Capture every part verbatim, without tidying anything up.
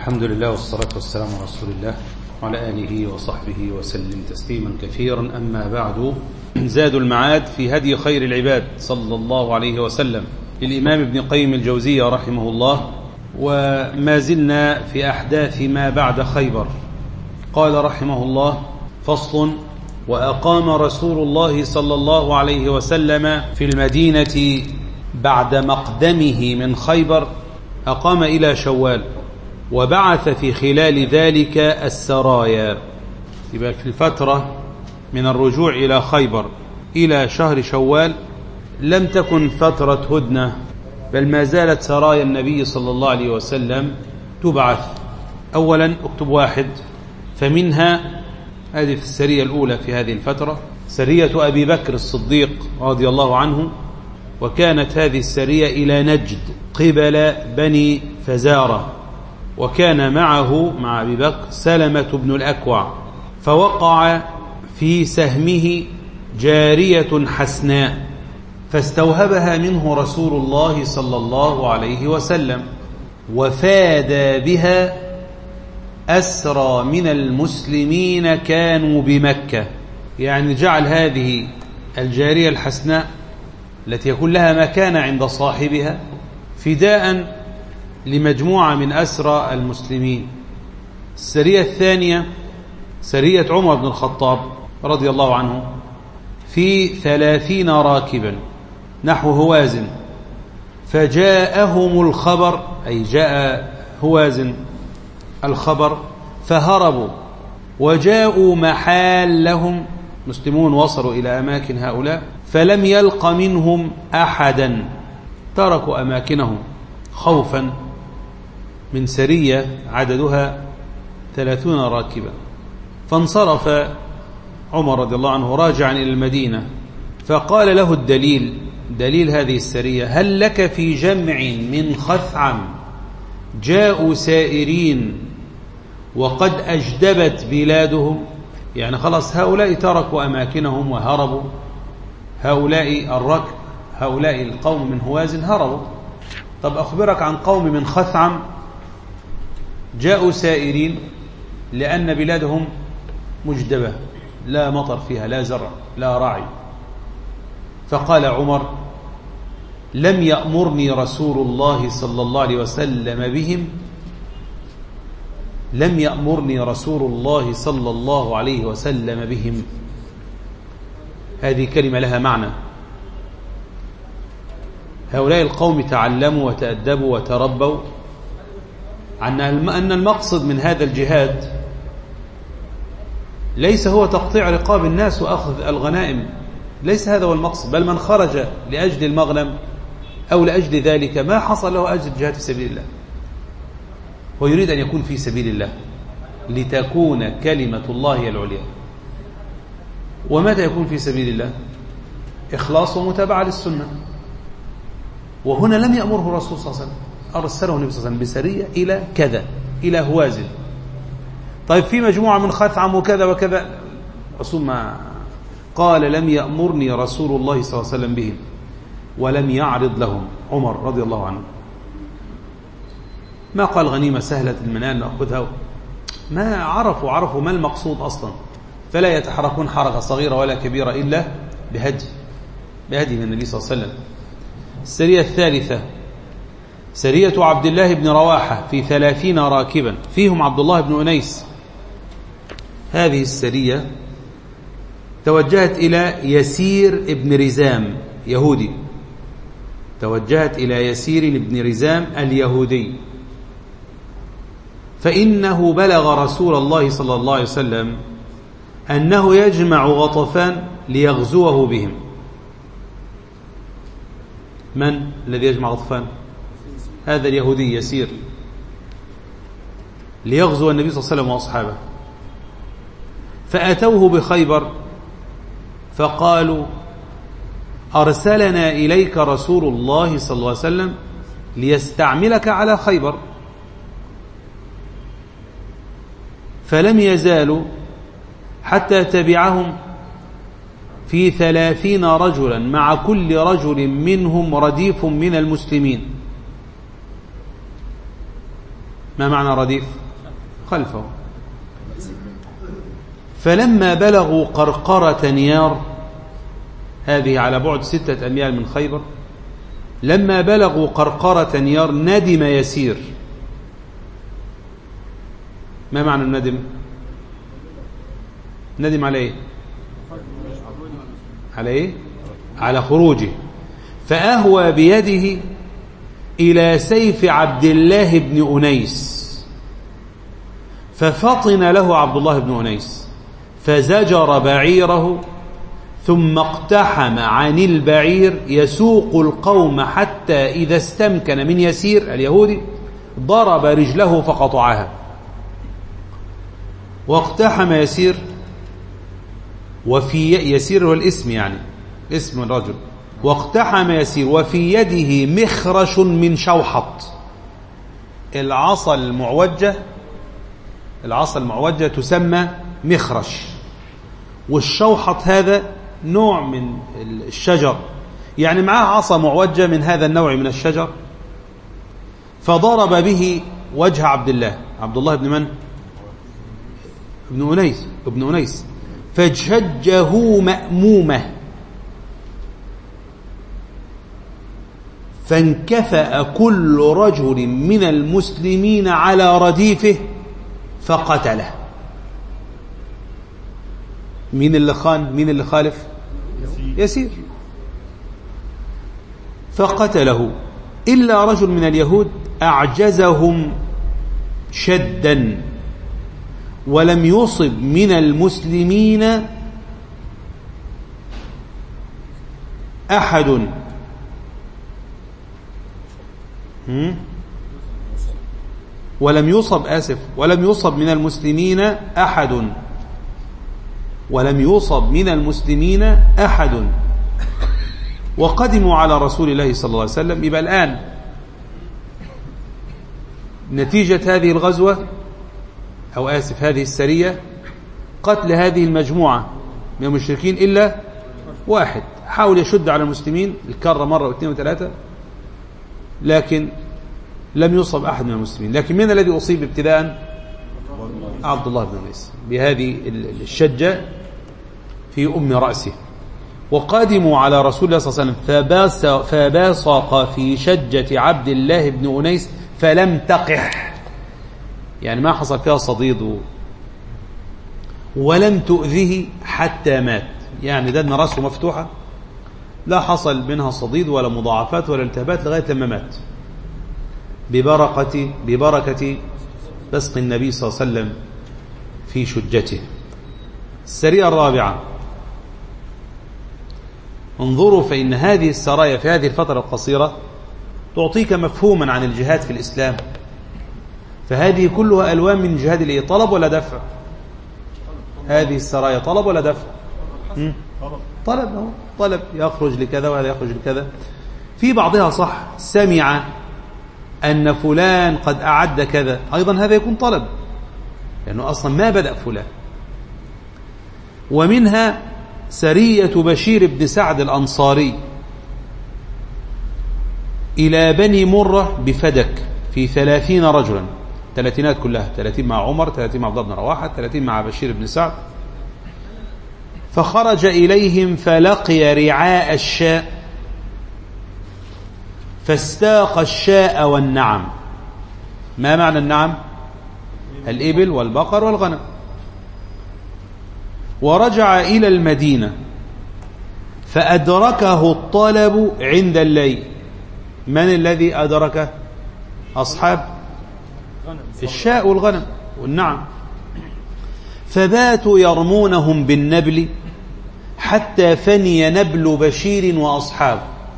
الحمد لله والصلاة والسلام على رسول الله وعلى آله وصحبه وسلم تسليما كثيرا. أما بعد، زاد المعاد في هدي خير العباد صلى الله عليه وسلم للإمام ابن قيم الجوزية رحمه الله، وما زلنا في أحداث ما بعد خيبر. قال رحمه الله: فصل: وأقام رسول الله صلى الله عليه وسلم في المدينة بعد مقدمه من خيبر، أقام إلى شوال، وبعث في خلال ذلك السرايا. يبقى في الفترة من الرجوع إلى خيبر إلى شهر شوال لم تكن فترة هدنة، بل ما زالت سرايا النبي صلى الله عليه وسلم تبعث. أولا اكتب واحد، فمنها هذه في السرية الأولى في هذه الفترة سرية أبي بكر الصديق رضي الله عنه، وكانت هذه السرية إلى نجد قبل بني فزارة، وكان معه مع أبي بكر سلمة بن الأكوع، فوقع في سهمه جارية حسناء فاستوهبها منه رسول الله صلى الله عليه وسلم، وفادى بها أسرى من المسلمين كانوا بمكة. يعني جعل هذه الجارية الحسناء التي يكون لها مكانة عند صاحبها فداء لمجموعة من أسرى المسلمين. السرية الثانية سرية عمر بن الخطاب رضي الله عنه في ثلاثين راكبا نحو هوازن، فجاءهم الخبر، أي جاء هوازن الخبر، فهربوا وجاءوا محالهم. مسلمون وصلوا إلى أماكن هؤلاء فلم يلق منهم أحدا، تركوا أماكنهم خوفا من سرية عددها ثلاثون راكبا. فانصرف عمر رضي الله عنه راجعا إلى المدينة، فقال له الدليل، دليل هذه السرية: هل لك في جمع من خثعم جاءوا سائرين وقد أجدبت بلادهم؟ يعني خلاص هؤلاء تركوا أماكنهم وهربوا، هؤلاء الركب، هؤلاء القوم من هوازن هربوا. طب أخبرك عن قوم من خثعم جاءوا سائرين لأن بلادهم مجدبة، لا مطر فيها، لا زرع، لا رعي. فقال عمر: لم يأمرني رسول الله صلى الله عليه وسلم بهم، لم يأمرني رسول الله صلى الله عليه وسلم بهم. هذه كلمة لها معنى. هؤلاء القوم تعلموا وتأدبوا وتربوا عن أن المقصد من هذا الجهاد ليس هو تقطيع رقاب الناس وأخذ الغنائم، ليس هذا هو المقصد، بل من خرج لأجل المغنم أو لأجل ذلك ما حصل له أجر الجهاد في سبيل الله، ويريد أن يكون في سبيل الله لتكون كلمة الله هي العليا. ومتى يكون في سبيل الله؟ إخلاص ومتابعة للسنة. وهنا لم يأمره الرسول صلى الله عليه وسلم، أرسله النبي صلى الله عليه وسلم بسرية إلى كذا، إلى هوازن. طيب في مجموعة من خثعم وكذا وكذا، رسول ما قال: لم يأمرني رسول الله صلى الله عليه وسلم بهم، ولم يعرض لهم عمر رضي الله عنه. ما قال غنيمة سهلة المنال نأخذها، ما عرفوا عرفوا ما المقصود أصلا، فلا يتحركون حركة صغيرة ولا كبيرة إلا بهدي بهدي من النبي صلى الله عليه وسلم. السرية الثالثة سرية عبد الله بن رواحة في ثلاثين راكبا، فيهم عبد الله بن أنيس. هذه السرية توجهت إلى يسير ابن رزام يهودي، توجهت إلى يسير ابن رزام اليهودي، فإنه بلغ رسول الله صلى الله عليه وسلم أنه يجمع غطفان ليغزوه بهم. من الذي يجمع غطفان؟ هذا اليهودي يسير، ليغزو النبي صلى الله عليه وسلم وأصحابه. فأتوه بخيبر فقالوا: أرسلنا إليك رسول الله صلى الله عليه وسلم ليستعملك على خيبر. فلم يزالوا حتى تبعهم في ثلاثين رجلا، مع كل رجل منهم رديف من المسلمين. ما معنى رديف؟ خلفه. فلما بلغوا قرقرة نيار، هذه على بعد ستة أميال من خيبر، لما بلغوا قرقرة نيار ندم يسير. ما معنى الندم؟ ندم على ايه؟ على ايه؟ على خروجه. فأهوى بيده إلى سيف عبد الله بن أنيس، ففطن له عبد الله بن أنيس فزجر بعيره، ثم اقتحم عن البعير يسوق القوم حتى إذا استمكن من يسير اليهودي ضرب رجله فقطعها. واقتحم يسير، وفي يسير هو الاسم يعني اسم الرجل. واقتحم يسير وفي يده مخرش من شوحط، العصا المعوجة، العصا المعوجة تسمى مخرش، والشوحط هذا نوع من الشجر، يعني معاه عصا معوجة من هذا النوع من الشجر. فضرب به وجه عبد الله، عبد الله بن من؟ ابن أنيس، ابن أنيس فجهه مأمومة، فانكفأ كل رجل من المسلمين على رديفه فقتله. مين اللي خان؟ مين اللي خالف؟ يسير. فقتله إلا رجل من اليهود أعجزهم شدا، ولم يصب من المسلمين أحد ولم يصب آسف ولم يصب من المسلمين أحد ولم يصب من المسلمين أحد وقدموا على رسول الله صلى الله عليه وسلم. يبقى الآن نتيجة هذه الغزوة أو آسف هذه السرية قتل هذه المجموعة من المشركين إلا واحد حاول يشد على المسلمين الكرة مرة واثنين وثلاثة، لكن لم يصب أحد من المسلمين. لكن من الذي أصيب ابتداء؟ عبد الله بن أنيس بهذه الشجة في أم رأسه. وقادموا على رسول الله صلى الله عليه وسلم فباصق في شجة عبد الله بن أنيس فلم تقح، يعني ما حصل فيها صديد، ولم تؤذه حتى مات، يعني ده أن رأسه مفتوحة لا حصل منها صديد ولا مضاعفات ولا التهابات لغاية لما مات ببركة ببركة بسق النبي صلى الله عليه وسلم في شجته. السرية الرابعة، انظروا فإن هذه السرايا في هذه الفترة القصيرة تعطيك مفهوما عن الجهاد في الإسلام. فهذه كلها ألوان من جهاد الإيه؟ طلب ولا دفع؟ هذه السرايا طلب ولا دفع؟ طلب. هو طلب يخرج لكذا وهذا يخرج لكذا. في بعضها صح سمع أن فلان قد أعد كذا، أيضا هذا يكون طلب لأنه أصلا ما بدأ فلان. ومنها سرية بشير بن سعد الأنصاري إلى بني مرة بفدك في ثلاثين رجلا، ثلاثينات كلها، ثلاثين مع عمر، ثلاثين مع عبد الله بن رواحة، ثلاثين مع بشير بن سعد. فخرج إليهم فلقي رعاء الشاء فاستاق الشاء والنعم. ما معنى النعم؟ الإبل والبقر والغنم. ورجع إلى المدينة فأدركه الطلب عند الليل. من الذي أدركه؟ أصحاب الشاء والغنم والنعم. فباتوا يرمونهم بالنبل حتى فني نبل بشير وأصحابه،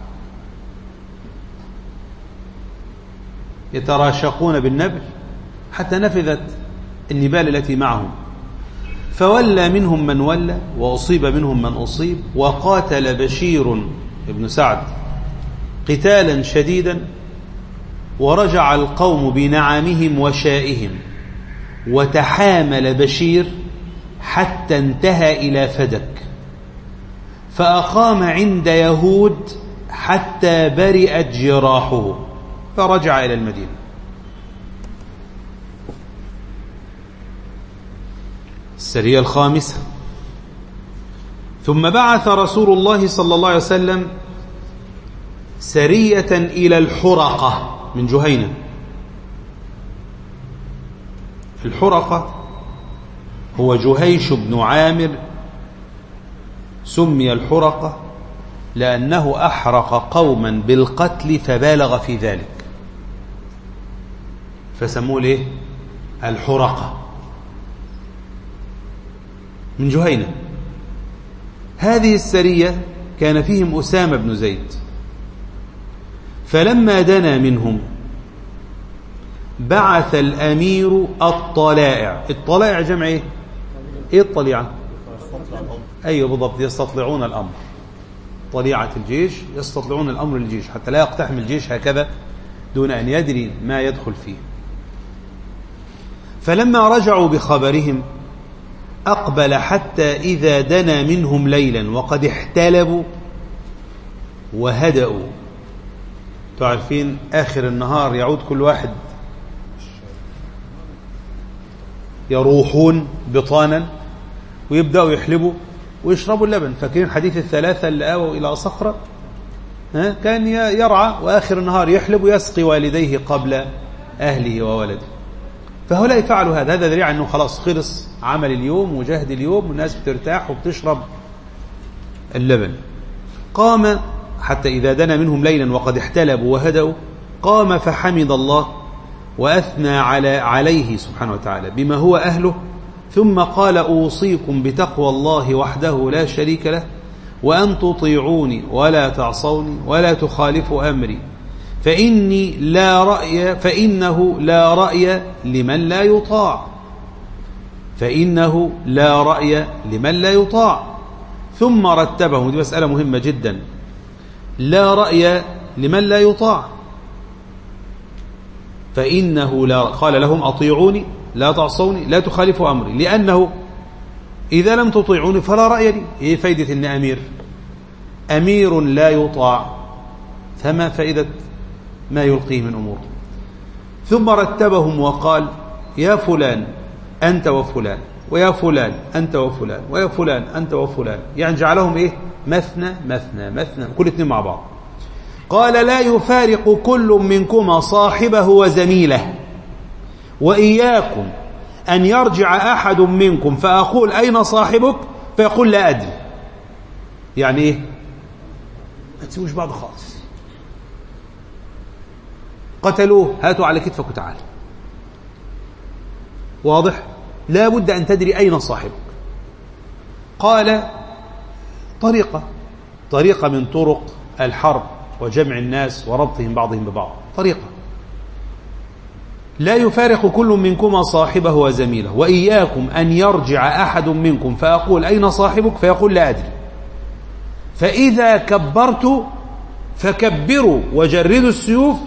يتراشقون بالنبل حتى نفذت النبال التي معهم. فولى منهم من ولى وأصيب منهم من أصيب. وقاتل بشير بن سعد قتالا شديدا، ورجع القوم بنعمهم وشائهم، وتحامل بشير حتى انتهى إلى فدك، فأقام عند يهود حتى برئت جراحه، فرجع إلى المدينة. السرية الخامسة. ثم بعث رسول الله صلى الله عليه وسلم سرية إلى الحرقة من جهينة. الحرقة هو جهيش بن عامر، سمي الحرقة لأنه أحرق قوما بالقتل فبالغ في ذلك، فسموه ليه الحرقة، من جهينة. هذه السرية كان فيهم أسامة بن زيد، فلما دنا منهم بعث الأمير الطلائع. الطلائع جمع ايه؟ ايه الطليعة؟ ايوه بالضبط، يستطلعون الأمر. طليعة الجيش يستطلعون الأمر للجيش حتى لا يقتحم الجيش هكذا دون أن يدري ما يدخل فيه. فلما رجعوا بخبرهم أقبل حتى إذا دنا منهم ليلا وقد احتلبوا وهدأوا. تعرفين آخر النهار يعود كل واحد يروحون بطانا ويبدأوا يحلبوا ويشربوا اللبن. فاكرين حديث الثلاثة اللي آووا إلى صخرة؟ ها؟ كان يرعى وآخر النهار يحلب ويسقي والديه قبل أهله وولده. فهؤلاء فعلوا هذا. هذا ذريعة أنه خلاص خلص عمل اليوم وجهد اليوم والناس بترتاح وبتشرب اللبن. قام حتى إذا دنا منهم ليلا وقد احتلبوا وهدأوا، قام فحمد الله وأثنى على عليه سبحانه وتعالى بما هو أهله، ثم قال أوصيكم بتقوى الله وحده لا شريك له، وأن تطيعوني ولا تعصوني ولا تخالفوا أمري، فإني لا رأي فإنه لا رأي لمن لا يطاع فإنه لا رأي لمن لا يطاع. ثم رتبهم، دي مسألة مهمة جدا، لا رأي لمن لا يطاع، فإنه لا، قال لهم أطيعوني لا تعصوني لا تخالفوا أمري، لأنه إذا لم تطيعوني فلا رأي لي. إيه فايدة إن أمير أمير لا يطاع؟ فما فائدة ما يلقيه من أمور. ثم رتبهم وقال يا فلان أنت وفلان، ويا فلان أنت وفلان، ويا فلان أنت وفلان، يعني جعلهم إيه مثنى مثنى مثنى كل اثنين مع بعض. قال لا يفارق كل منكما صاحبه وزميله، وإياكم أن يرجع أحد منكم فأقول أين صاحبك فيقول لا أدري. يعني إيه؟ ما تسيبوش بعض خالص. قتلوه، هاتوا على كتفك وتعال. واضح؟ لا بد أن تدري أين صاحبك. قال طريقة طريقة من طرق الحرب وجمع الناس وربطهم بعضهم ببعض، طريقة لا يفارق كل منكما صاحبه وزميله، وإياكم أن يرجع أحد منكم فأقول أين صاحبك فيقول لا أدري، فإذا كبرت فكبروا وجردوا السيوف.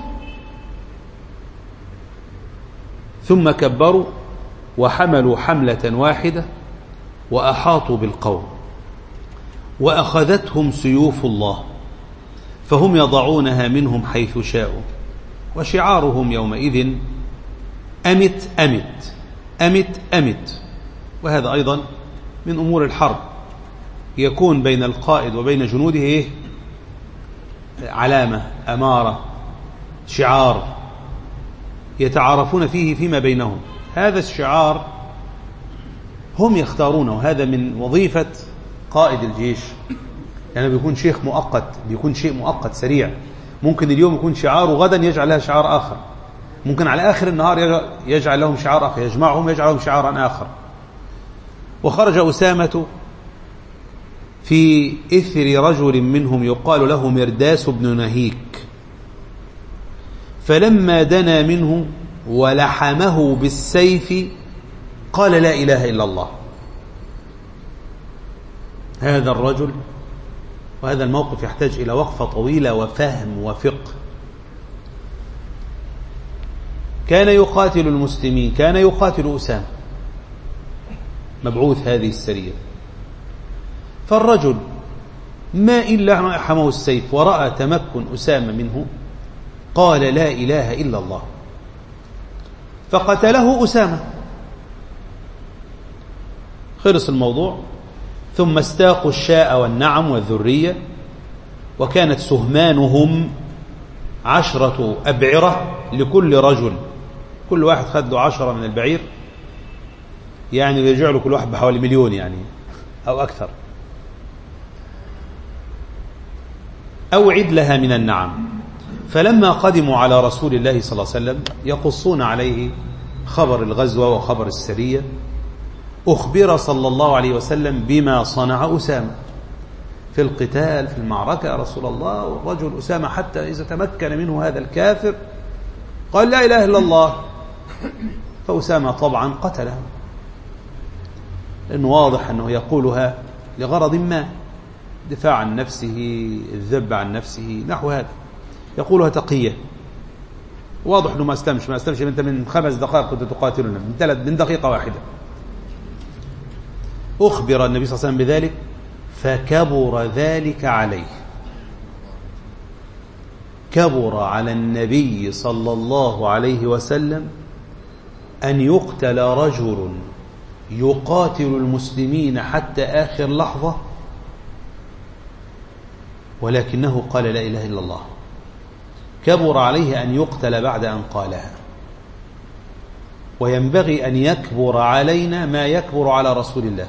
ثم كبروا وحملوا حملة واحدة وأحاطوا بالقوم، وأخذتهم سيوف الله، فهم يضعونها منهم حيث شاءوا، وشعارهم يومئذ أمت أمت أمت أمت. وهذا أيضا من أمور الحرب، يكون بين القائد وبين جنوده إيه؟ علامة، أمارة، شعار يتعارفون فيه فيما بينهم. هذا الشعار هم يختارونه، هذا من وظيفة قائد الجيش. يعني بيكون شيخ مؤقت، بيكون شيء مؤقت سريع، ممكن اليوم يكون شعار وغدا يجعل لها شعار آخر، ممكن على آخر النهار يجعل لهم شعار آخر، يجمعهم يجعل لهم شعارا آخر. وخرج أسامة في إثر رجل منهم يقال له مرداس بن نهيك، فلما دنا منه ولحمه بالسيف قال لا إله إلا الله. هذا الرجل وهذا الموقف يحتاج إلى وقفة طويلة وفهم وفقه. كان يقاتل المسلمين، كان يقاتل أسامة مبعوث هذه السرية، فالرجل ما إلا حمه السيف ورأى تمكن أسامة منه قال لا إله إلا الله، فقتله أسامة. خلص الموضوع. ثم استاقوا الشاء والنعم والذرية، وكانت سهمانهم عشرة أبعرة لكل رجل، كل واحد خد له عشرة من البعير، يعني يرجع له كل واحد بحوالي مليون يعني أو أكثر. أوعد لها من النعم. فلما قدموا على رسول الله صلى الله عليه وسلم يقصون عليه خبر الغزوة وخبر السرية، أخبر صلى الله عليه وسلم بما صنع أسامة في القتال في المعركة. يا رسول الله، والرجل أسامة حتى إذا تمكن منه هذا الكافر قال لا إله إلا الله، فأسامة طبعا قتله، لأنه واضح أنه يقولها لغرض ما، دفاع عن نفسه، الذب عن نفسه، نحو هذا، يقولها تقية. واضح أنه ما استمش ما استمش أنت من خمس دقائق كنت تقاتلنا، من ثلاث من دقيقة واحدة. أخبر النبي صلى الله عليه وسلم بذلك فكبر ذلك عليه. كبر على النبي صلى الله عليه وسلم أن يقتل رجل يقاتل المسلمين حتى آخر لحظة ولكنه قال لا إله إلا الله. كبر عليه أن يقتل بعد أن قالها، وينبغي أن يكبر علينا ما يكبر على رسول الله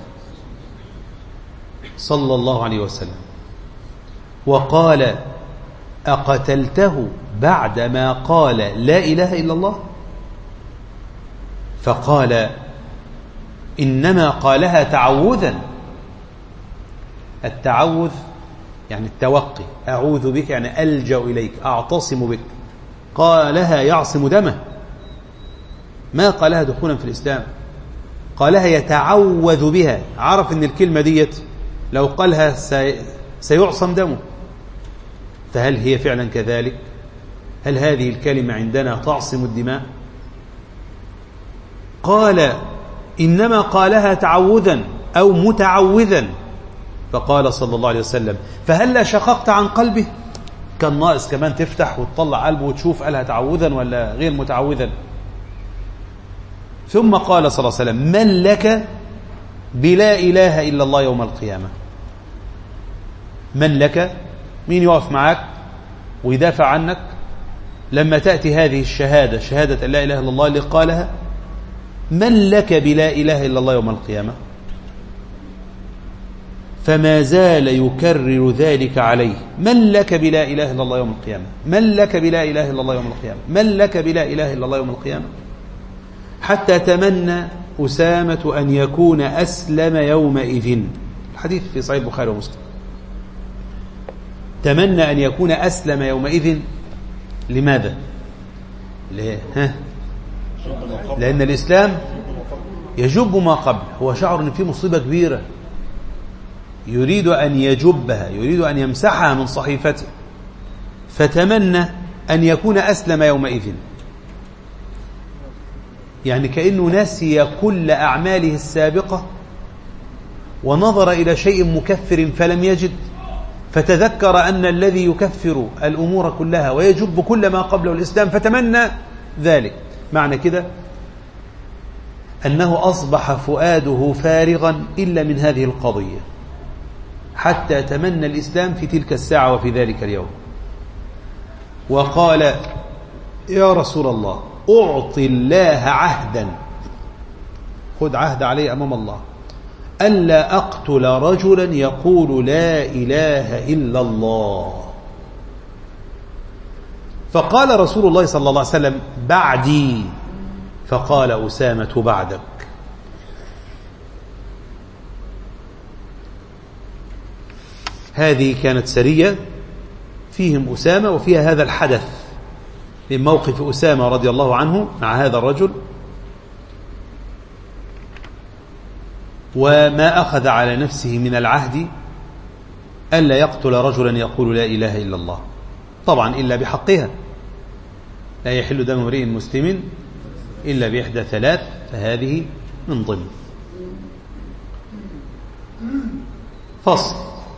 صلى الله عليه وسلم. وقال أقتلته بعدما قال لا إله إلا الله؟ فقال إنما قالها تعوذا. التعوذ يعني التوقي، أعوذ بك يعني ألجأ إليك، أعتصم بك. قالها يعصم دمه، ما قالها دخولا في الإسلام، قالها يتعوذ بها. عرف أن الكلمة ديت لو قالها سيعصم دمه. فهل هي فعلا كذلك؟ هل هذه الكلمة عندنا تعصم الدماء؟ قال إنما قالها تعوذا أو متعوذا. فقال صلى الله عليه وسلم فهل شققت عن قلبه؟ كان ناقص كمان تفتح وتطلع قلبه وتشوف قالها تعوذا ولا غير متعوذا. ثم قال صلى الله عليه وسلم من لك بلا إله إلا الله يوم القيامة؟ من لك؟ مين يقف معك ويدافع عنك لما تأتي هذه الشهادة، شهادة أن لا إله إلا الله اللي قالها؟ من لك بلا إله إلا الله يوم القيامة؟ فما زال يكرر ذلك عليه، من لك بلا إله إلا الله يوم القيامة، من لك بلا إله إلا الله يوم القيامة، من لك بلا إله إلا الله يوم القيامة، حتى تمنى أسامة أن يكون أسلم يومئذ. الحديث في صحيح البخاري ومسلم. تمنى أن يكون أسلم يومئذ. لماذا؟ ليه؟ ها؟ لأن الإسلام يجب ما قبل. هو شعر أن في مصيبة كبيرة يريد أن يجبها، يريد أن يمسحها من صحيفته، فتمنى أن يكون أسلم يومئذ. يعني كأنه نسي كل أعماله السابقة ونظر إلى شيء مكفر فلم يجد، فتذكر أن الذي يكفر الأمور كلها ويجب كل ما قبله الإسلام، فتمنى ذلك. معنى كده أنه أصبح فؤاده فارغا إلا من هذه القضية، حتى تمنى الإسلام في تلك الساعة وفي ذلك اليوم. وقال يا رسول الله أعطي الله عهدا، خذ عهد عليه أمام الله، ألا أقتل رجلا يقول لا إله إلا الله. فقال رسول الله صلى الله عليه وسلم بعدي. فقال أسامة بعدك. هذه كانت سرية فيهم أسامة وفيها هذا الحدث من موقف أسامة رضي الله عنه مع هذا الرجل، وما أخذ على نفسه من العهد ألا يقتل رجلا يقول لا إله إلا الله، طبعا إلا بحقها. لا يحل دم امرئ مسلم إلا بإحدى ثلاث، فهذه من ضمن. فصل.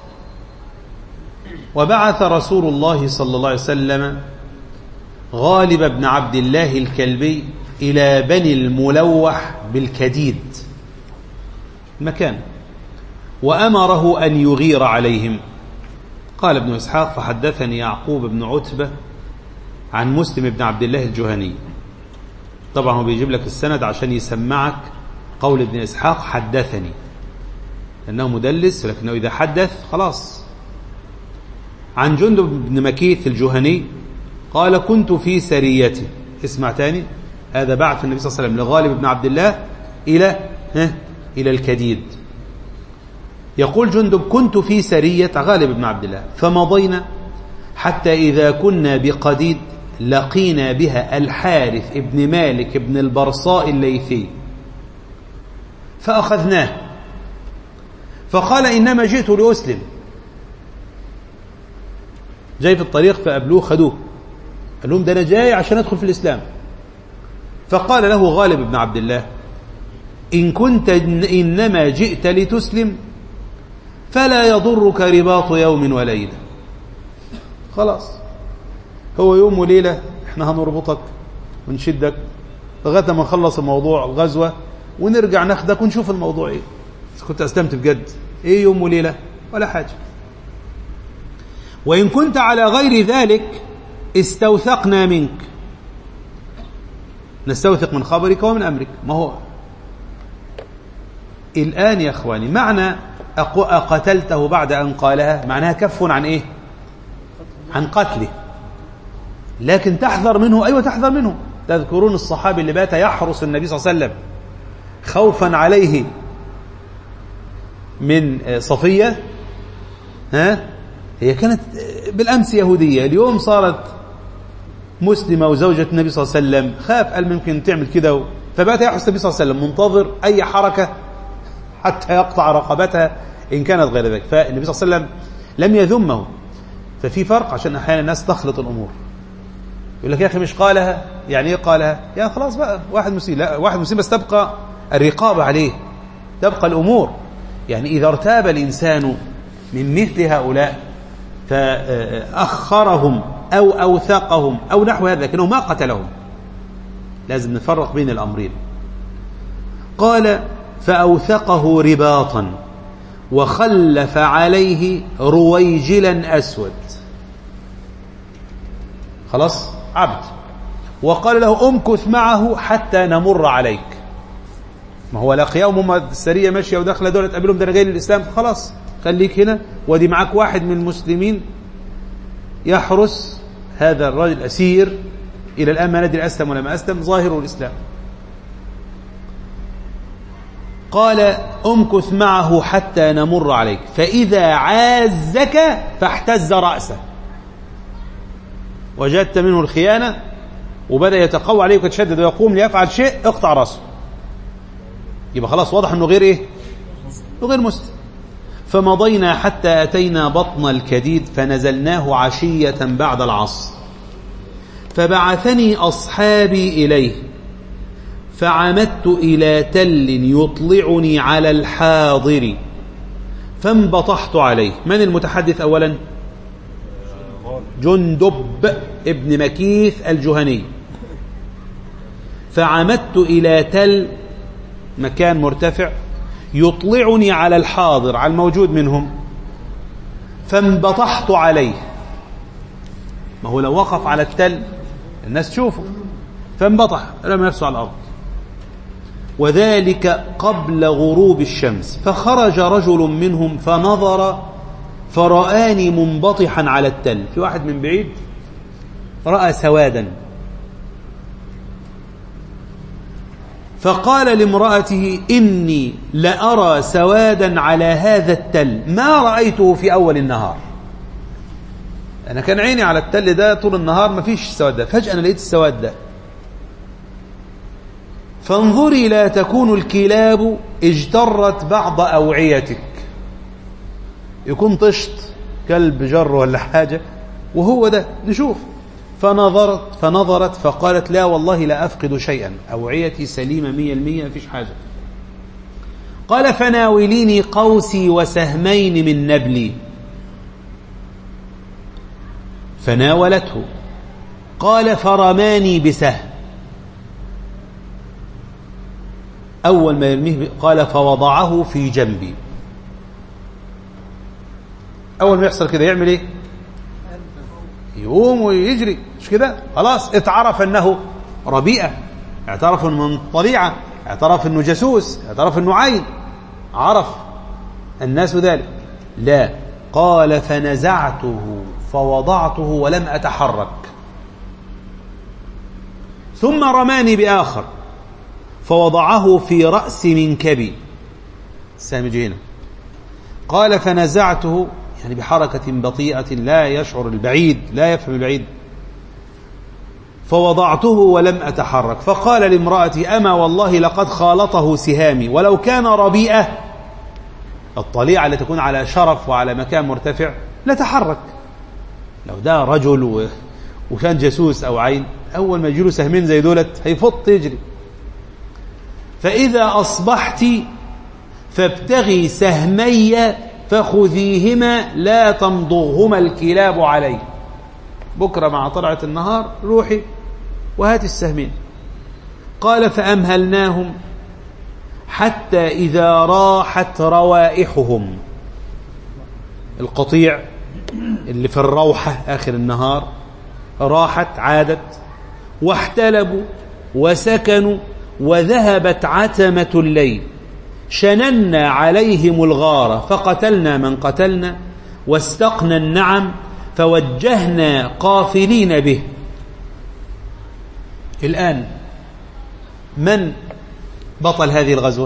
وبعث رسول الله صلى الله عليه وسلم غالب بن عبد الله الكلبي إلى بني الملوح بالكديد. المكان، وأمره أن يغير عليهم. قال ابن إسحاق: فحدثني يعقوب بن عتبة عن مسلم بن عبد الله الجهني. طبعا هو بيجيب لك السند عشان يسمعك قول ابن إسحاق حدثني، لأنه مدلس، ولكنه إذا حدث خلاص. عن جندب بن مكيث الجهني قال: كنت في سريتي. اسمع تاني، هذا بعث النبي صلى الله عليه وسلم لغالب بن عبد الله إلى ها إلى الكديد. يقول جندب: كنت في سرية غالب بن عبد الله، فمضينا حتى إذا كنا بقديد لقينا بها الحارث ابن مالك ابن البرصاء الليثي، فأخذناه، فقال: إنما جئت لأسلم. جاي في الطريق فقابلوه خدوه، قال لهم: ده أنا جاي عشان أدخل في الإسلام. فقال له غالب بن عبد الله: إن كنت إنما جئت لتسلم فلا يضرك رباط يوم وليلة. خلاص، هو يوم وليلة احنا هنربطك ونشدك لغاية ما نخلص الموضوع الغزوة ونرجع ناخدك ونشوف الموضوع ايه. كنت أسلمت بجد، ايه يوم وليلة ولا حاجة. وإن كنت على غير ذلك استوثقنا منك، نستوثق من خبرك ومن أمرك. ما هو الآن يا أخواني معنى أقتلته بعد أن قالها معناها كف عن إيه؟ عن قتله، لكن تحذر منه. أيوة تحذر منه. تذكرون الصحابي اللي بات يحرس النبي صلى الله عليه وسلم خوفا عليه من صفية؟ ها؟ هي كانت بالأمس يهودية، اليوم صارت مسلمة وزوجة النبي صلى الله عليه وسلم. خاف، قال ممكن تعمل كده، فبات يحرس النبي صلى الله عليه وسلم منتظر أي حركة حتى يقطع رقبتها إن كانت غير ذلك. فالنبي صلى الله عليه وسلم لم يذمه. ففي فرق، عشان أحيانا الناس تخلط الأمور، يقول لك يا أخي مش قالها، يعني إيه قالها؟ يا خلاص بقى واحد مسلم، لا واحد مسلم بس تبقى الرقابة عليه، تبقى الأمور. يعني إذا ارتاب الإنسان من مثل هؤلاء فأخرهم أو أوثقهم أو نحو هذا، لكنه ما قتلهم. لازم نفرق بين الأمرين. قال: فأوثقه رباطا وخلف عليه رويجلا أسود. خلاص عبد. وقال له: امكث معه حتى نمر عليك. ما هو لقياهم هم السرية ماشية وداخله دولة تقابلهم، ده انا جاي للإسلام، خلاص خليك هنا، ودي معاك واحد من المسلمين يحرس هذا الرجل الأسير إلى الآن ما ندري أسلم ولا ما أسلم، ظاهره الإسلام. قال: امكث معه حتى نمر عليك، فإذا عازك فاحتز رأسه، وجدت منه الخيانة وبدأ يتقوى عليك ويتشدد ويقوم ليفعل شيء، اقطع رأسه. يبقى خلاص واضح أنه غير إيه؟ غير مسلم. فمضينا حتى أتينا بطن الكديد فنزلناه عشية بعد العصر، فبعثني أصحابي إليه، فعمدت إلى تل يطلعني على الحاضر فانبطحت عليه. من المتحدث أولا؟ جندب ابن مكيث الجهني. فعمدت إلى تل، مكان مرتفع، يطلعني على الحاضر، على الموجود منهم، فانبطحت عليه. ما هو لو وقف على التل الناس تشوفه، فانبطح رمى نفسه على الأرض، وذلك قبل غروب الشمس. فخرج رجل منهم فنظر فرآني منبطحا على التل. في واحد من بعيد رأى سوادا، فقال لامرأته: إني لأرى سوادا على هذا التل ما رأيته في أول النهار. أنا كان عيني على التل ده طول النهار ما فيش السواد ده، فجأة أنا لقيت السواد ده. فانظري لا تكون الكلاب اجترت بعض أوعيتك، يكون طشت كلب جر ولا حاجة وهو ده، نشوف. فنظرت فنظرت فقالت: لا والله لا أفقد شيئا، أوعيتي سليمة مية المية مفيش حاجة. قال: فناوليني قوسي وسهمين من نبلي. فناولته. قال: فرماني بسهم. أول ما يرميه قال فوضعه في جنبي. أول ما يحصل كده يعمل إيه؟ يقوم ويجري، مش كده؟ خلاص اتعرف أنه ربيئة، اعترف أنه من طليعة، اعترف أنه جاسوس، اعترف أنه عين، عرف الناس ذلك. لا، قال فنزعته فوضعته ولم أتحرك، ثم رماني بآخر فوضعه في رأس منكبي. سامج هنا قال فنزعته، يعني بحركة بطيئة لا يشعر البعيد، لا يفهم البعيد، فوضعته ولم أتحرك. فقال لامرأتي أما والله لقد خالطه سهامي، ولو كان ربيئة الطليعة التي تكون على شرف وعلى مكان مرتفع لتحرك، لو ده رجل وكان جاسوس أو عين أول ما يجيله سهمين زي دولت هيفط يجري. فإذا أصبحت فابتغي سهمي فخذيهما لا تمضغهما الكلاب علي، بكرة مع طلعة النهار روحي وهات السهمين. قال فأمهلناهم حتى إذا راحت روائحهم، القطيع اللي في الروحة آخر النهار راحت عادت، واحتلبوا وسكنوا وذهبت عتمة الليل، شننا عليهم الغارة فقتلنا من قتلنا واستقنا النعم فوجهنا قافلين به. الآن من بطل هذه الغزوة؟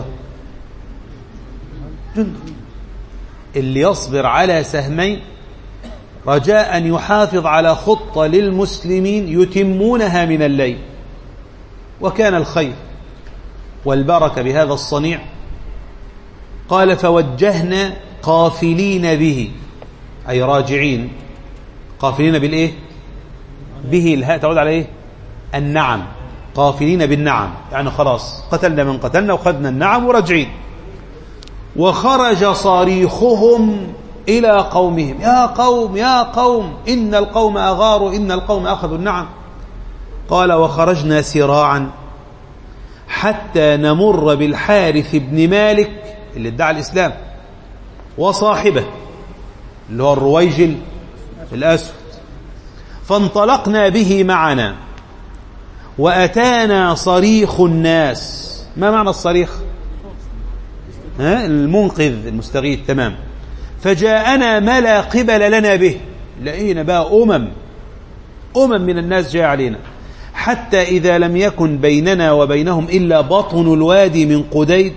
جندب اللي يصبر على سهمين رجاء أن يحافظ على خطة للمسلمين يتمونها من الليل. وكان الخير والبركة بهذا الصنيع. قال فوجهنا قافلين به، أي راجعين، قافلين بالإيه؟ به الهاء تعود على إيه؟ النعم، قافلين بالنعم، يعني خلاص قتلنا من قتلنا وخذنا النعم ورجعين. وخرج صريخهم إلى قومهم يا قوم يا قوم إن القوم أغاروا إن القوم أخذوا النعم. قال وخرجنا سراعا حتى نمر بالحارث بن مالك اللي ادعى الإسلام وصاحبه اللي هو الرويجل الأسود، فانطلقنا به معنا وأتانا صريخ الناس. ما معنى الصريخ؟ ها؟ المنقذ المستغيث، تمام. فجاءنا ما لا قبل لنا به، لقينا بقى أمم أمم من الناس جاء علينا، حتى إذا لم يكن بيننا وبينهم إلا بطن الوادي من قديد.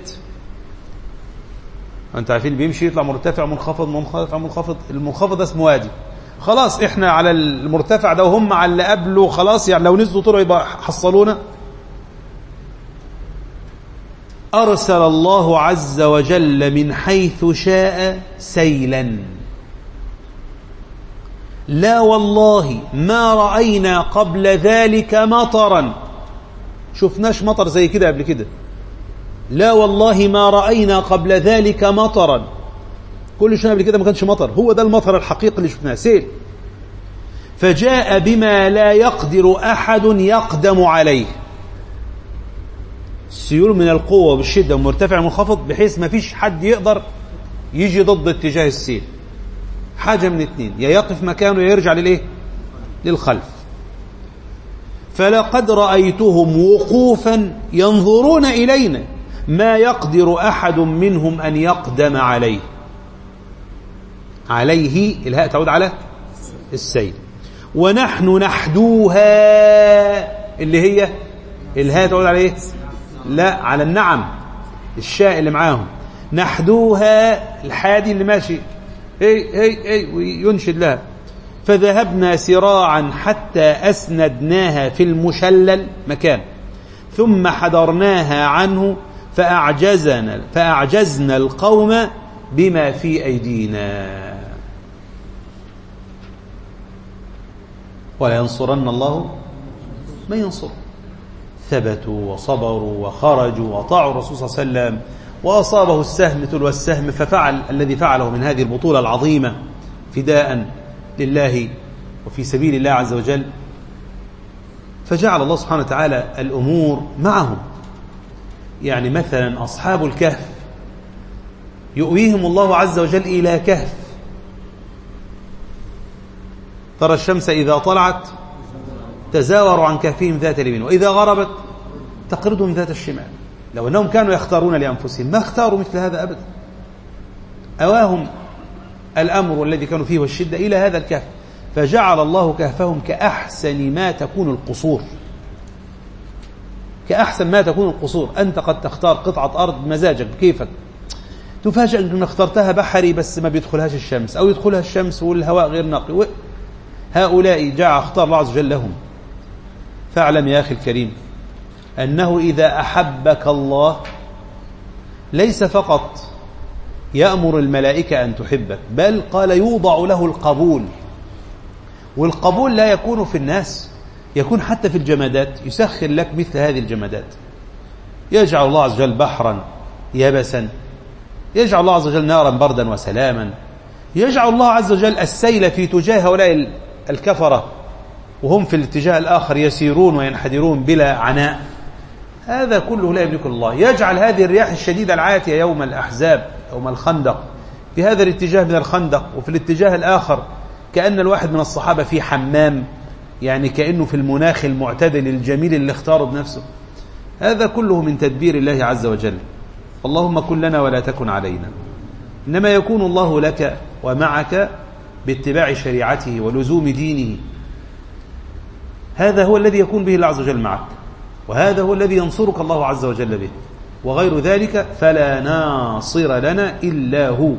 أنت عارفين بيمشي يطلع مرتفع منخفض منخفض منخفض، المنخفض اسمه وادي. خلاص إحنا على المرتفع ده وهم على اللي قبله، خلاص يعني لو نزلوا طلعوا يبقى حصلونا. أرسل الله عز وجل من حيث شاء سيلا، لا والله ما رأينا قبل ذلك مطرا، شفناش مطر زي كده قبل كده، لا والله ما رأينا قبل ذلك مطرا، كل شيء قبل كده ما كانش مطر، هو ده المطر الحقيقي اللي شفناه، سيل. فجاء بما لا يقدر أحد يقدم عليه، السيول من القوة بالشدة ومرتفع منخفض بحيث ما فيش حد يقدر يجي ضد اتجاه السيل، حاجة من اثنين، يا يقف مكانه يا يرجع للإيه؟ للخلف. فلقد رأيتهم وقوفا ينظرون إلينا ما يقدر أحد منهم أن يقدم عليه. عليه الهاء تعود على السيل. ونحن نحدوها اللي هي الهاء تعود على ايه؟ لا، على النعم، الشاء اللي معاهم. نحدوها الحادي اللي ماشي اي اي اي وينشد لها. فذهبنا سراعا حتى أسندناها في المشلل مكان، ثم حضرناها عنه فأعجزنا فأعجزنا القوم بما في أيدينا. ولا ينصرن الله من ينصر. ثبتوا وصبروا وخرجوا وطاعوا الرسول صلى الله عليه وسلم، وأصابه السهم تلو السهم، ففعل الذي فعله من هذه البطولة العظيمة فداء لله وفي سبيل الله عز وجل. فجعل الله سبحانه وتعالى الأمور معهم، يعني مثلا أصحاب الكهف يؤويهم الله عز وجل إلى كهف، ترى الشمس إذا طلعت تزاوروا عن كهفهم ذات اليمين وإذا غربت تقرضهم ذات الشمال. لو أنهم كانوا يختارون لأنفسهم ما اختاروا مثل هذا أبدا، أواهم الأمر الذي كانوا فيه والشدة إلى هذا الكهف، فجعل الله كهفهم كأحسن ما تكون القصور، كأحسن ما تكون القصور. أنت قد تختار قطعة أرض بمزاجك بكيفك، تفاجأ أن اخترتها بحري بس ما بيدخلهاش الشمس أو يدخلها الشمس والهواء غير نقي. هؤلاء جاء اختار الله عز وجل لهم. فاعلم يا أخي الكريم أنه إذا أحبك الله ليس فقط يأمر الملائكة أن تحبك، بل قال يوضع له القبول، والقبول لا يكون في الناس، يكون حتى في الجمادات. يسخر لك مثل هذه الجمادات، يجعل الله عز وجل بحرا يبسا، يجعل الله عز وجل نارا بردا وسلاما، يجعل الله عز وجل السيل في تجاه هؤلاء الكفرة وهم في الاتجاه الآخر يسيرون وينحدرون بلا عناء. هذا كله لا يملك الله. يجعل هذه الرياح الشديدة العاتية يوم الأحزاب يوم الخندق في هذا الاتجاه من الخندق، وفي الاتجاه الآخر كأن الواحد من الصحابة في حمام، يعني كأنه في المناخ المعتدل الجميل اللي اختاره بنفسه. هذا كله من تدبير الله عز وجل. اللهم كن لنا ولا تكن علينا. إنما يكون الله لك ومعك باتباع شريعته ولزوم دينه. هذا هو الذي يكون به الله عز وجل معك، وهذا هو الذي ينصرك الله عز وجل به، وغير ذلك فلا ناصر لنا إلا هو.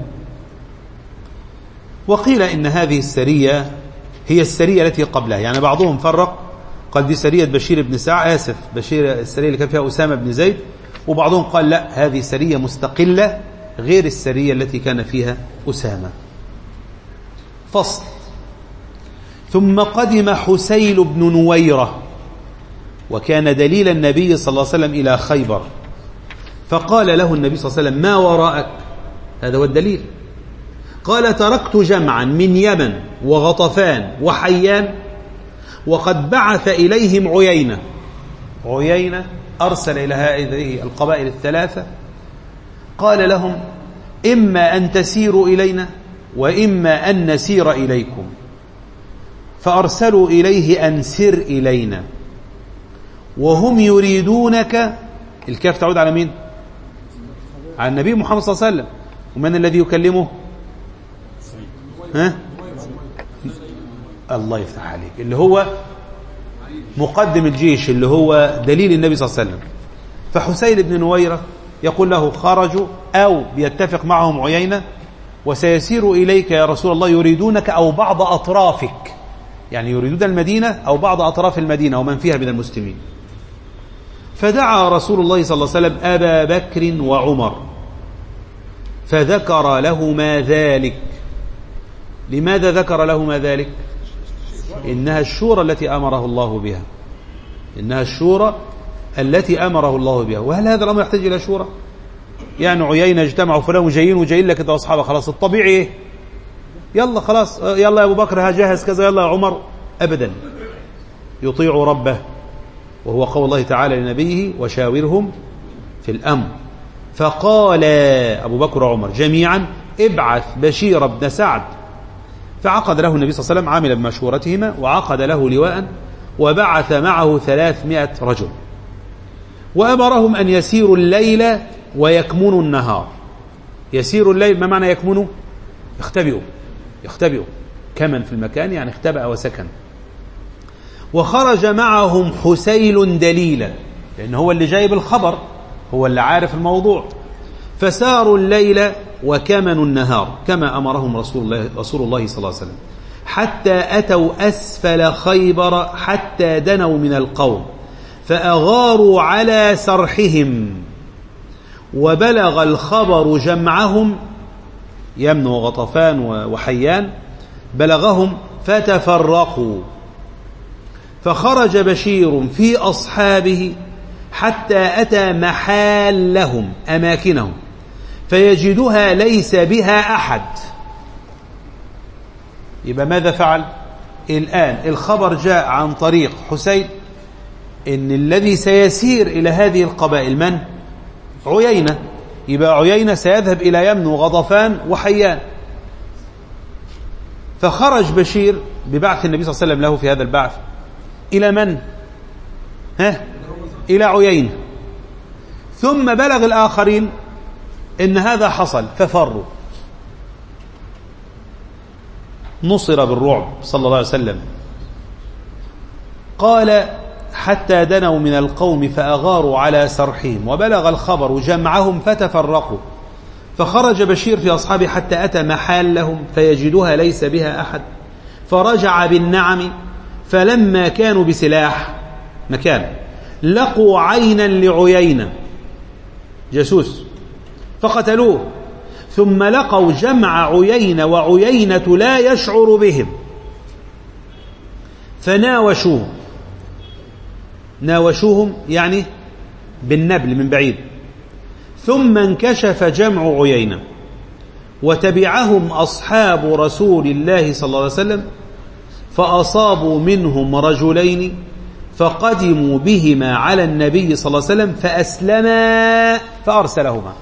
وقيل إن هذه السرية هي السرية التي قبلها، يعني بعضهم فرق قال دي سرية بشير بن سعد آسف بشير السرية اللي كان فيها أسامة بن زيد، وبعضهم قال لا هذه سرية مستقلة غير السرية التي كان فيها أسامة. فصل. ثم قدم حسيل بن نويرة وكان دليل النبي صلى الله عليه وسلم إلى خيبر، فقال له النبي صلى الله عليه وسلم ما وراءك؟ هذا هو الدليل. قال تركت جمعا من يمن وغطفان وحيان وقد بعث إليهم عيينة. عيينة أرسل إلى هذه القبائل الثلاثة قال لهم إما أن تسيروا إلينا وإما أن نسير إليكم، فأرسلوا إليه أن سر إلينا وهم يريدونك. الكاف تعود على مين؟ على النبي محمد صلى الله عليه وسلم. ومن الذي يكلمه؟ ها؟ الله يفتح عليك، اللي هو مقدم الجيش اللي هو دليل النبي صلى الله عليه وسلم. فحسين بن نويرة يقول له خرجوا أو بيتفق معهم عيينة وسيسير إليك يا رسول الله يريدونك أو بعض أطرافك، يعني يريدون المدينة أو بعض أطراف المدينة ومن فيها من المسلمين. فدعا رسول الله صلى الله عليه وسلم أبا بكر وعمر فذكر لهما ذلك. لماذا ذكر لهما ذلك؟ إنها الشورى التي أمره الله بها، إنها الشورى التي أمره الله بها. وهل هذا الأمر يحتاج إلى شورى؟ يعني عيينة اجتمعوا فلان وجايين وجايين لك أنت وأصحابك، خلاص الطبيعي إيه؟ يلا خلاص يلا يا أبو بكر هجهز كذا، يلا يا عمر. أبدا، يطيع ربه، وهو قول الله تعالى لنبيه وشاورهم في الأمر. فقال أبو بكر وعمر جميعا ابعث بشير بن سعد، فعقد له النبي صلى الله عليه وسلم عامل بمشورتهما وعقد له لواء وبعث معه ثلاثمائة رجل وأمرهم أن يسيروا الليل ويكمنوا النهار. يسيروا الليل ما معنى يكمنوا؟ يختبئوا، يختبئوا كمن في المكان يعني اختبأ وسكن. وخرج معهم حسيل دليلا، لأنه هو اللي جايب الخبر، هو اللي عارف الموضوع. فساروا الليل وكمنوا النهار كما أمرهم رسول الله, رسول الله صلى الله عليه وسلم، حتى أتوا أسفل خيبر حتى دنوا من القوم فأغاروا على سرحهم، وبلغ الخبر جمعهم يمن وغطفان وحيان، بلغهم فتفرقوا. فخرج بشير في أصحابه حتى أتى محالهم أماكنهم فيجدها ليس بها أحد. يبقى ماذا فعل؟ الآن الخبر جاء عن طريق حسين إن الذي سيسير إلى هذه القبائل من؟ عيينة، يبقى عيينة سيذهب إلى يمن وغطفان وحيان. فخرج بشير ببعث النبي صلى الله عليه وسلم له في هذا البعث إلى من؟ ها؟ إلى عيينة. ثم بلغ الآخرين إن هذا حصل ففروا. نصر بالرعب صلى الله عليه وسلم. قال حتى دنوا من القوم فأغاروا على سرحهم، وبلغ الخبر جمعهم فتفرقوا. فخرج بشير في أصحابه حتى أتى محال لهم فيجدها ليس بها أحد، فرجع بالنعم. فلما كانوا بسلاح مكان لقوا عينا لعيينة جاسوس فقتلوه، ثم لقوا جمع عيينة وعيينة لا يشعر بهم فناوشوه. ناوشوهم يعني بالنبل من بعيد. ثم انكشف جمع عيينة وتبعهم أصحاب رسول الله صلى الله عليه وسلم، فأصابوا منهم رجلين فقدموا بهما على النبي صلى الله عليه وسلم فأسلما فأرسلهما.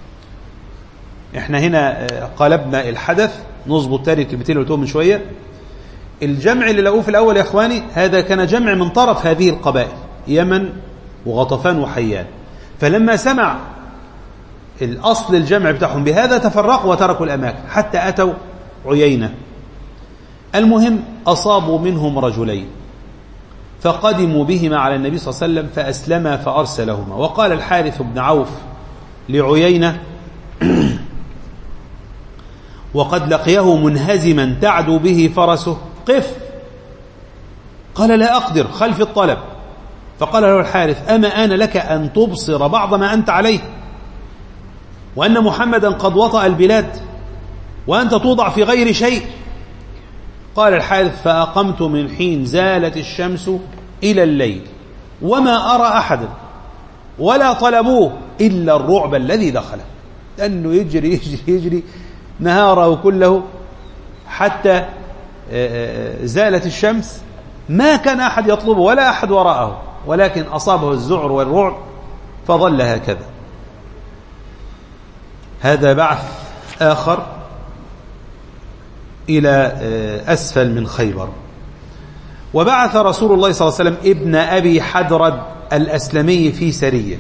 احنا هنا قلبنا الحدث، نظبط تاني الكلمتين اللي قلتهم من شوية. الجمع اللي لقوه في الأول يا إخواني هذا كان جمع من طرف هذه القبائل، يمن وغطفان وحيان. فلما سمع الأصل الجمع بتاعهم بهذا تفرقوا وتركوا الأماكن حتى أتوا عيينة. المهم أصابوا منهم رجلين فقدموا بهما على النبي صلى الله عليه وسلم فأسلما فأرسلهما. وقال الحارث بن عوف لعيينة وقد لقيه منهزما تعدو به فرسه: قف. قال: لا أقدر، خلف الطلب. فقال له الحارث: أما آن لك أن تبصر بعض ما أنت عليه، وأن محمدا قد وطأ البلاد وأنت توضع في غير شيء. قال الحارث: فأقمت من حين زالت الشمس إلى الليل وما أرى أحدا ولا طلبوه إلا الرعب الذي دخله، لأنه يجري يجري يجري نهاره كله حتى زالت الشمس، ما كان أحد يطلبه ولا أحد وراءه، ولكن أصابه الذعر والرعب فظل هكذا. هذا بعث آخر إلى أسفل من خيبر. وبعث رسول الله صلى الله عليه وسلم ابن أبي حدرد الأسلمي في سرية.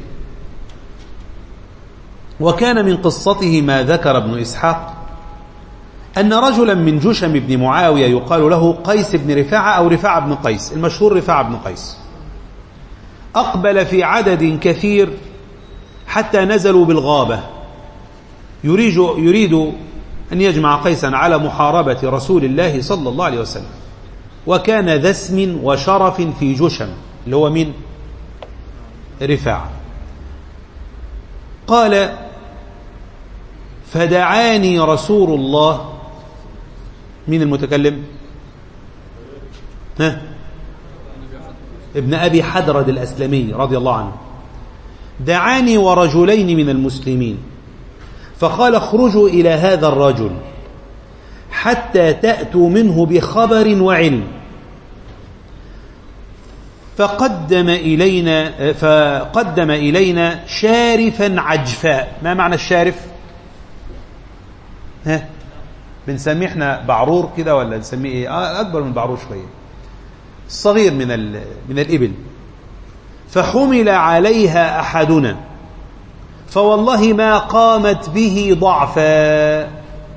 وكان من قصته ما ذكر ابن إسحاق أن رجلا من جشم بن معاوية يقال له قيس بن رفاعة أو رفاعة بن قيس، المشهور رفاعة بن قيس، أقبل في عدد كثير حتى نزلوا بالغابة، يريد, يريد أن يجمع قيسا على محاربة رسول الله صلى الله عليه وسلم. وكان ذا اسم وشرف في جشم اللي هو من رفاعة. قال: فدعاني رسول الله. من المتكلم؟ ها؟ ابن أبي حدرد الأسلمي رضي الله عنه. دعاني ورجلين من المسلمين فقال: اخرجوا إلى هذا الرجل حتى تأتوا منه بخبر وعلم. فقدم إلينا فقدم إلينا شارفا عجفاء. ما معنى الشارف؟ ها؟ بنسميه احنا بعرور كده ولا نسميه ايه؟ آه أكبر من بعرور شوية، صغير من من الإبل. فحمل عليها أحدنا فوالله ما قامت به ضعفا.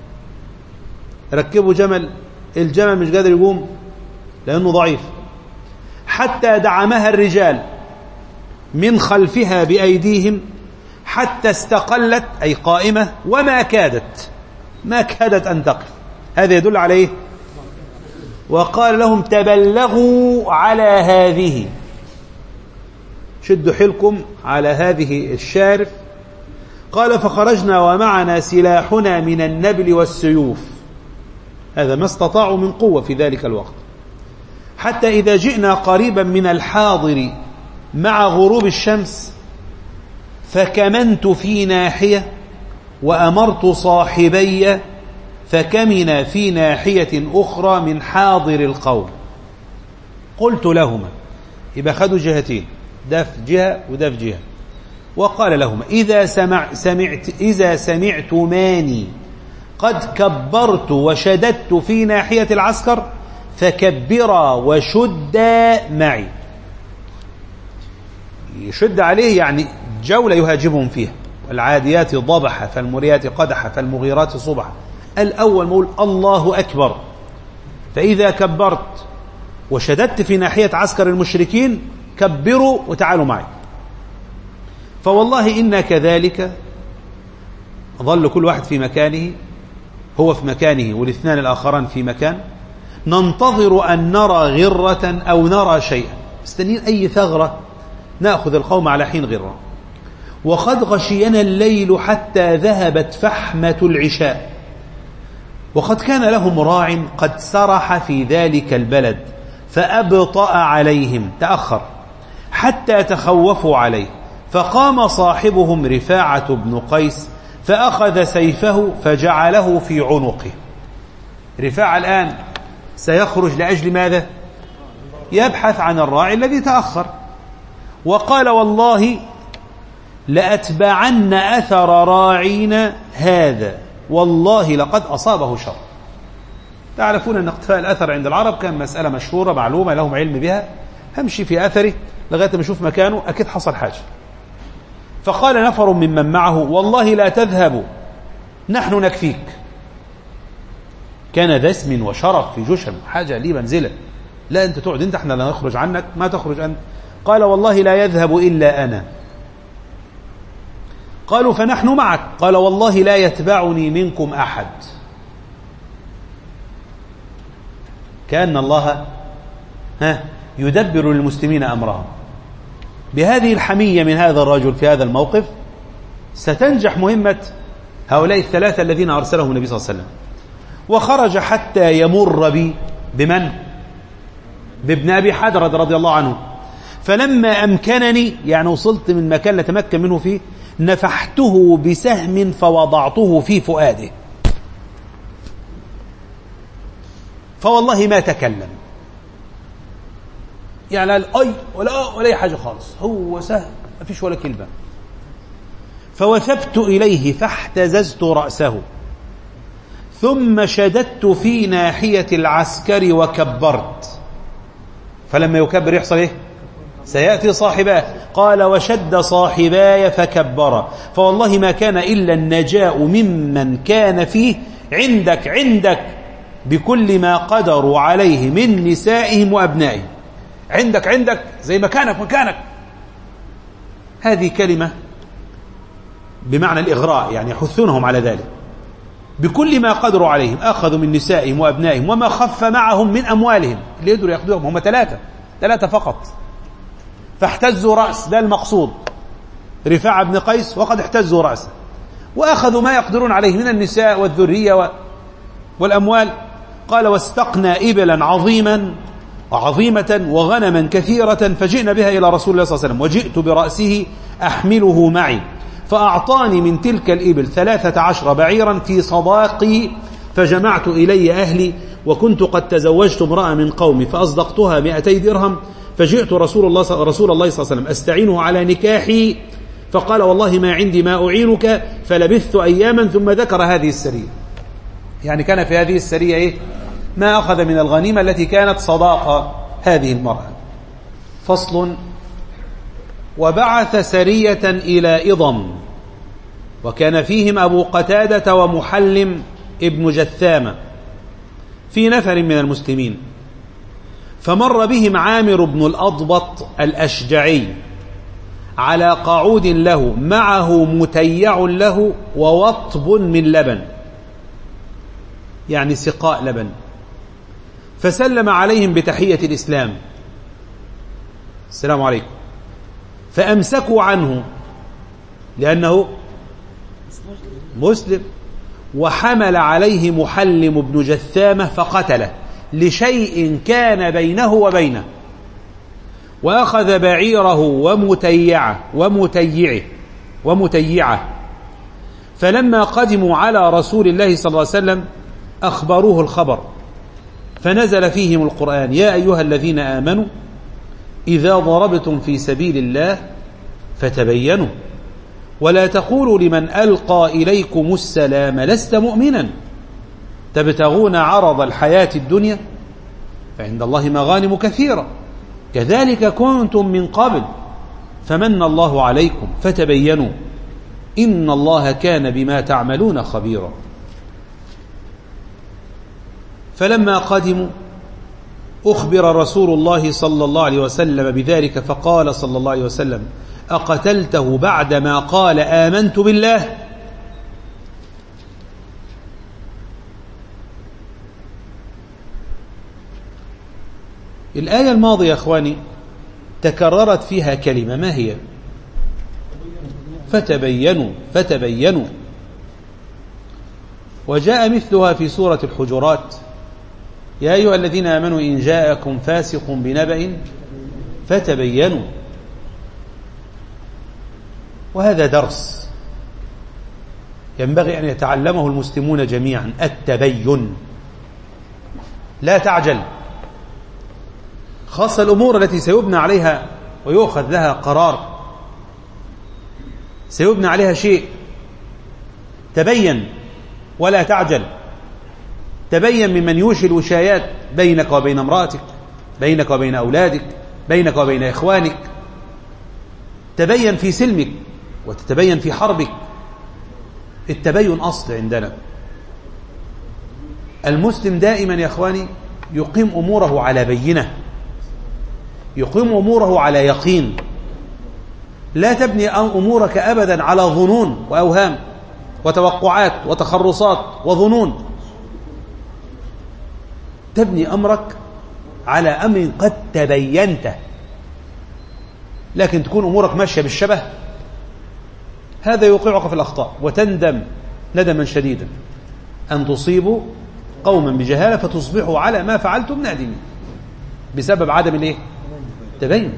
ركبوا جمل، الجمل مش قادر يقوم لأنه ضعيف، حتى دعمها الرجال من خلفها بأيديهم حتى استقلت، أي قائمة، وما كادت ما كادت أن تقف. هذا يدل عليه. وقال لهم: تبلغوا على هذه، شدوا حيلكم على هذه الشارف. قال: فخرجنا ومعنا سلاحنا من النبل والسيوف، هذا ما استطاعوا من قوة في ذلك الوقت، حتى إذا جئنا قريبا من الحاضر مع غروب الشمس فكمنت في ناحية وأمرت صاحبي فكمنا في ناحية أخرى من حاضر القوم. قلت لهما، يبقى خدوا جهتين، ده في جهة وده في جهة. وقال لهما إذا, سمع سمعت إذا سمعتماني قد كبرت وشددت في ناحية العسكر فكبرا وشدا معي. يشد عليه يعني جولة يهاجمهم فيها. العاديات ضبحا فالمريات قدحا فالمغيرات صبحا. الأول نقول الله أكبر، فإذا كبرت وشددت في ناحية عسكر المشركين كبروا وتعالوا معي. فوالله إنا كذلك ظل كل واحد في مكانه، هو في مكانه والاثنان الآخران في مكان، ننتظر أن نرى غرة أو نرى شيئا، مستنين أي ثغرة نأخذ القوم على حين غرة. وقد غشينا الليل حتى ذهبت فحمة العشاء، وقد كان لهم راع قد سرح في ذلك البلد فأبطأ عليهم، تأخر حتى تخوفوا عليه، فقام صاحبهم رفاعة بن قيس فأخذ سيفه فجعله في عنقه. رفاعة الآن سيخرج لأجل ماذا؟ يبحث عن الراعي الذي تأخر. وقال والله لأتبعن أثر راعينا هذا، والله لقد أصابه شر. تعرفون أن اقتفاء الأثر عند العرب كان مسألة مشهورة معلومة لهم علم بها، همشي في أثره لغاية ما أشوف مكانه أكيد حصل حاجة. فقال نفر ممن معه والله لا تذهبوا نحن نكفيك. كان ذا اسم وشرف في جشم، حاجة لي منزلة، لا أنت تقعد أنت، احنا لا نخرج عنك، ما تخرج أنت. قال والله لا يذهب إلا أنا. قالوا فنحن معك. قال والله لا يتبعني منكم أحد. كأن الله ها يدبر للمسلمين أمرهم. بهذه الحمية من هذا الرجل في هذا الموقف ستنجح مهمة هؤلاء الثلاثة الذين أرسلهم النبي صلى الله عليه وسلم. وخرج حتى يمر بي بمن؟ بابن أبي حدرد رضي الله عنه. فلما أمكنني، يعني وصلت من مكان نتمكن منه فيه، نفحته بسهم فوضعته في فؤاده، فوالله ما تكلم، يعني قال أي ولا ولا أي حاجة خالص، هو سهم ما فيش ولا كلمة. فوثبت إليه فاحتززت رأسه ثم شددت في ناحية العسكر وكبرت. فلما يكبر يحصل إيه؟ سيأتي صاحباه. قال وشد صاحباي فكبر، فوالله ما كان إلا النجاء ممن كان فيه عندك عندك بكل ما قدروا عليه من نسائهم وأبنائهم. عندك عندك زي مكانك مكانك. هذه كلمة بمعنى الإغراء، يعني يحثونهم على ذلك. بكل ما قدروا عليهم، أخذوا من نسائهم وأبنائهم وما خف معهم من أموالهم، اللي يقدروا يأخذوهم هم ثلاثة ثلاثة فقط. فاحتزوا رأس، ده المقصود، رفاعة بن قيس، وقد احتزوا رأسه وأخذوا ما يقدرون عليه من النساء والذرية والأموال. قال واستقنا إبلا عظيما عظيمة وغنما كثيرة فجئنا بها إلى رسول الله صلى الله عليه وسلم، وجئت برأسه أحمله معي، فأعطاني من تلك الإبل ثلاثة عشر بعيرا في صداقي، فجمعت إلي أهلي، وكنت قد تزوجت امرأة من قومي فأصدقتها مئتي درهم، فجئت رسول الله رسول الله صلى الله عليه وسلم أستعينه على نكاحي، فقال والله ما عندي ما أعينك، فلبثت أياما ثم ذكر هذه السرية. يعني كان في هذه السرية إيه؟ ما أخذ من الغنيمة التي كانت صداقة هذه المرأة. فصل. وبعث سرية إلى إضم، وكان فيهم أبو قتادة ومحلم ابن جثامة في نفر من المسلمين، فمر بهم عامر بن الأضبط الأشجعي على قعود له معه متيع له ووطب من لبن، يعني سقاء لبن، فسلم عليهم بتحية الإسلام، السلام عليكم، فأمسكوا عنه لأنه مسلم، وحمل عليه محلم بن جثامة فقتله لشيء كان بينه وبينه، وأخذ بعيره ومتيعه ومتيعه ومتيعه. فلما قدموا على رسول الله صلى الله عليه وسلم أخبروه الخبر، فنزل فيهم القرآن: يا أيها الذين آمنوا إذا ضربتم في سبيل الله فتبينوا ولا تقولوا لمن ألقى إليكم السلام لست مؤمنا تبتغون عرض الحياة الدنيا فعند الله مغانم كثيرة كذلك كنتم من قبل فمن الله عليكم فتبينوا إن الله كان بما تعملون خبيرا. فلما قدموا أخبر رسول الله صلى الله عليه وسلم بذلك فقال صلى الله عليه وسلم أقتلته بعدما قال آمنت بالله؟ الآية الماضية يا أخواني تكررت فيها كلمة، ما هي؟ فتبينوا فتبينوا، وجاء مثلها في سورة الحجرات يا أيها الذين آمنوا إن جاءكم فاسق بنبأ فتبينوا. وهذا درس ينبغي أن يتعلمه المسلمون جميعا، التبين، لا تعجل، خاصة الأمور التي سيبنى عليها ويؤخذ لها قرار، سيبنى عليها شيء، تبين ولا تعجل. تبين ممن يوشي الوشايات بينك وبين امرأتك، بينك وبين أولادك، بينك وبين إخوانك. تبين في سلمك وتتبين في حربك. التبين أصل عندنا. المسلم دائما يا أخواني يقيم أموره على بينة، يقيم أموره على يقين. لا تبني أمورك أبدا على ظنون وأوهام وتوقعات وتخرصات وظنون. تبني أمرك على أمر قد تبينته، لكن تكون أمورك ماشية بالشبه، هذا يوقعك في الأخطاء وتندم ندما شديدا أن تصيبوا قوما بجهالة فتصبحوا على ما فعلتم نادمين بسبب عدم الايه؟ تبين.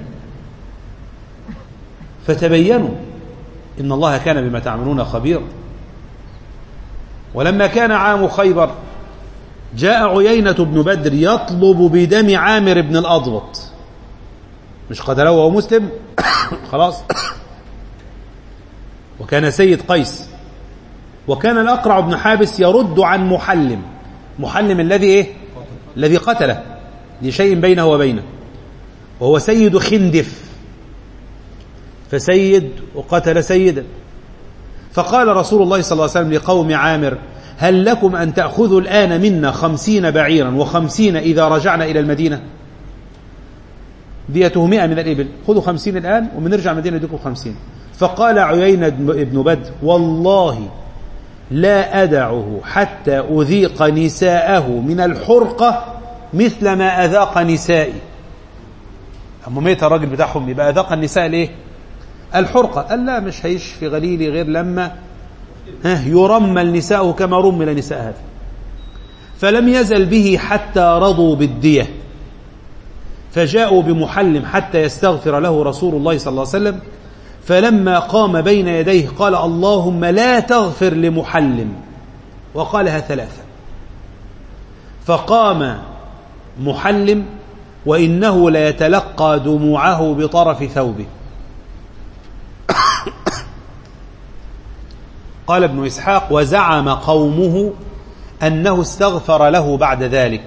فتبينوا إن الله كان بما تعملون خبيرا. ولما كان عام خيبر جاء عيينة بن بدر يطلب بدم عامر بن الأضبط، مش قتله وهو مسلم خلاص، وكان سيد قيس. وكان الأقرع بن حابس يرد عن محلم، محلم الذي إيه؟ الذي قتله لشيء بينه وبينه، وهو سيد خندف، فسيد وقتل سيدا. فقال رسول الله صلى الله عليه وسلم لقوم عامر هل لكم أن تأخذوا الآن منا خمسين بعيرا وخمسين إذا رجعنا إلى المدينة؟ ديته مئة من الإبل، خذوا خمسين الآن ومن نرجع المدينة يديكم خمسين. فقال عيينة بن بدر والله لا أدعه حتى أذيق نساءه من الحرقة مثل ما أذاق نسائي. أما ميت الراجل بتاعهم يبقى أذاق النساء ليه؟ الحرقة. قال لا، مش هيش في غليلي غير لما ها يرمل نساءه كما رمل نساء هذا. فلم يزل به حتى رضوا بالدية، فجاءوا بمحلم حتى يستغفر له رسول الله صلى الله عليه وسلم. فلما قام بين يديه قال اللهم لا تغفر لمحلم، وقالها ثلاثة. فقام محلم وإنه لا يتلقى دموعه بطرف ثوبه. قال ابن إسحاق وزعم قومه أنه استغفر له بعد ذلك.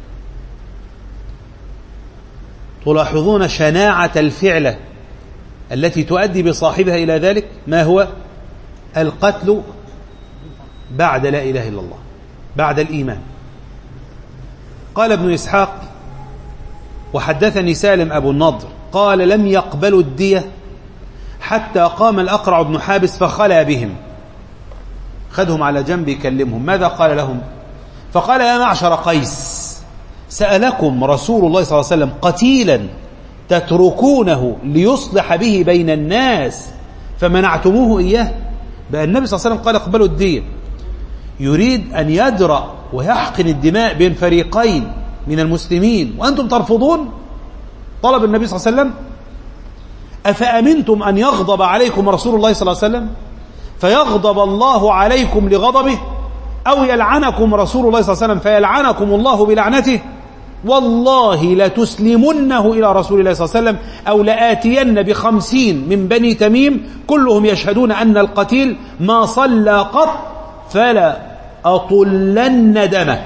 تلاحظون شناعة الفعلة التي تؤدي بصاحبها إلى ذلك، ما هو؟ القتل بعد لا إله إلا الله، بعد الإيمان. قال ابن إسحاق وحدثني سالم أبو النضر قال لم يقبلوا الدية حتى قام الأقرع بن حابس فخلى بهم، خذهم على جنب يكلمهم. ماذا قال لهم؟ فقال يا معشر قيس سألكم رسول الله صلى الله عليه وسلم قتيلا تتركونه ليصلح به بين الناس فمنعتموه إياه. بأن النبي صلى الله عليه وسلم قال اقبلوا الدين، يريد أن يدرأ ويحقن الدماء بين فريقين من المسلمين وأنتم ترفضون طلب النبي صلى الله عليه وسلم. أفأمنتم أن يغضب عليكم رسول الله صلى الله عليه وسلم فيغضب الله عليكم لغضبه، أو يلعنكم رسول الله صلى الله عليه وسلم فيلعنكم الله بلعنته؟ والله لتسلمنه إلى رسول الله صلى الله عليه وسلم أو لآتين بخمسين من بني تميم كلهم يشهدون أن القتيل ما صلى قط فلا أطلن دمه.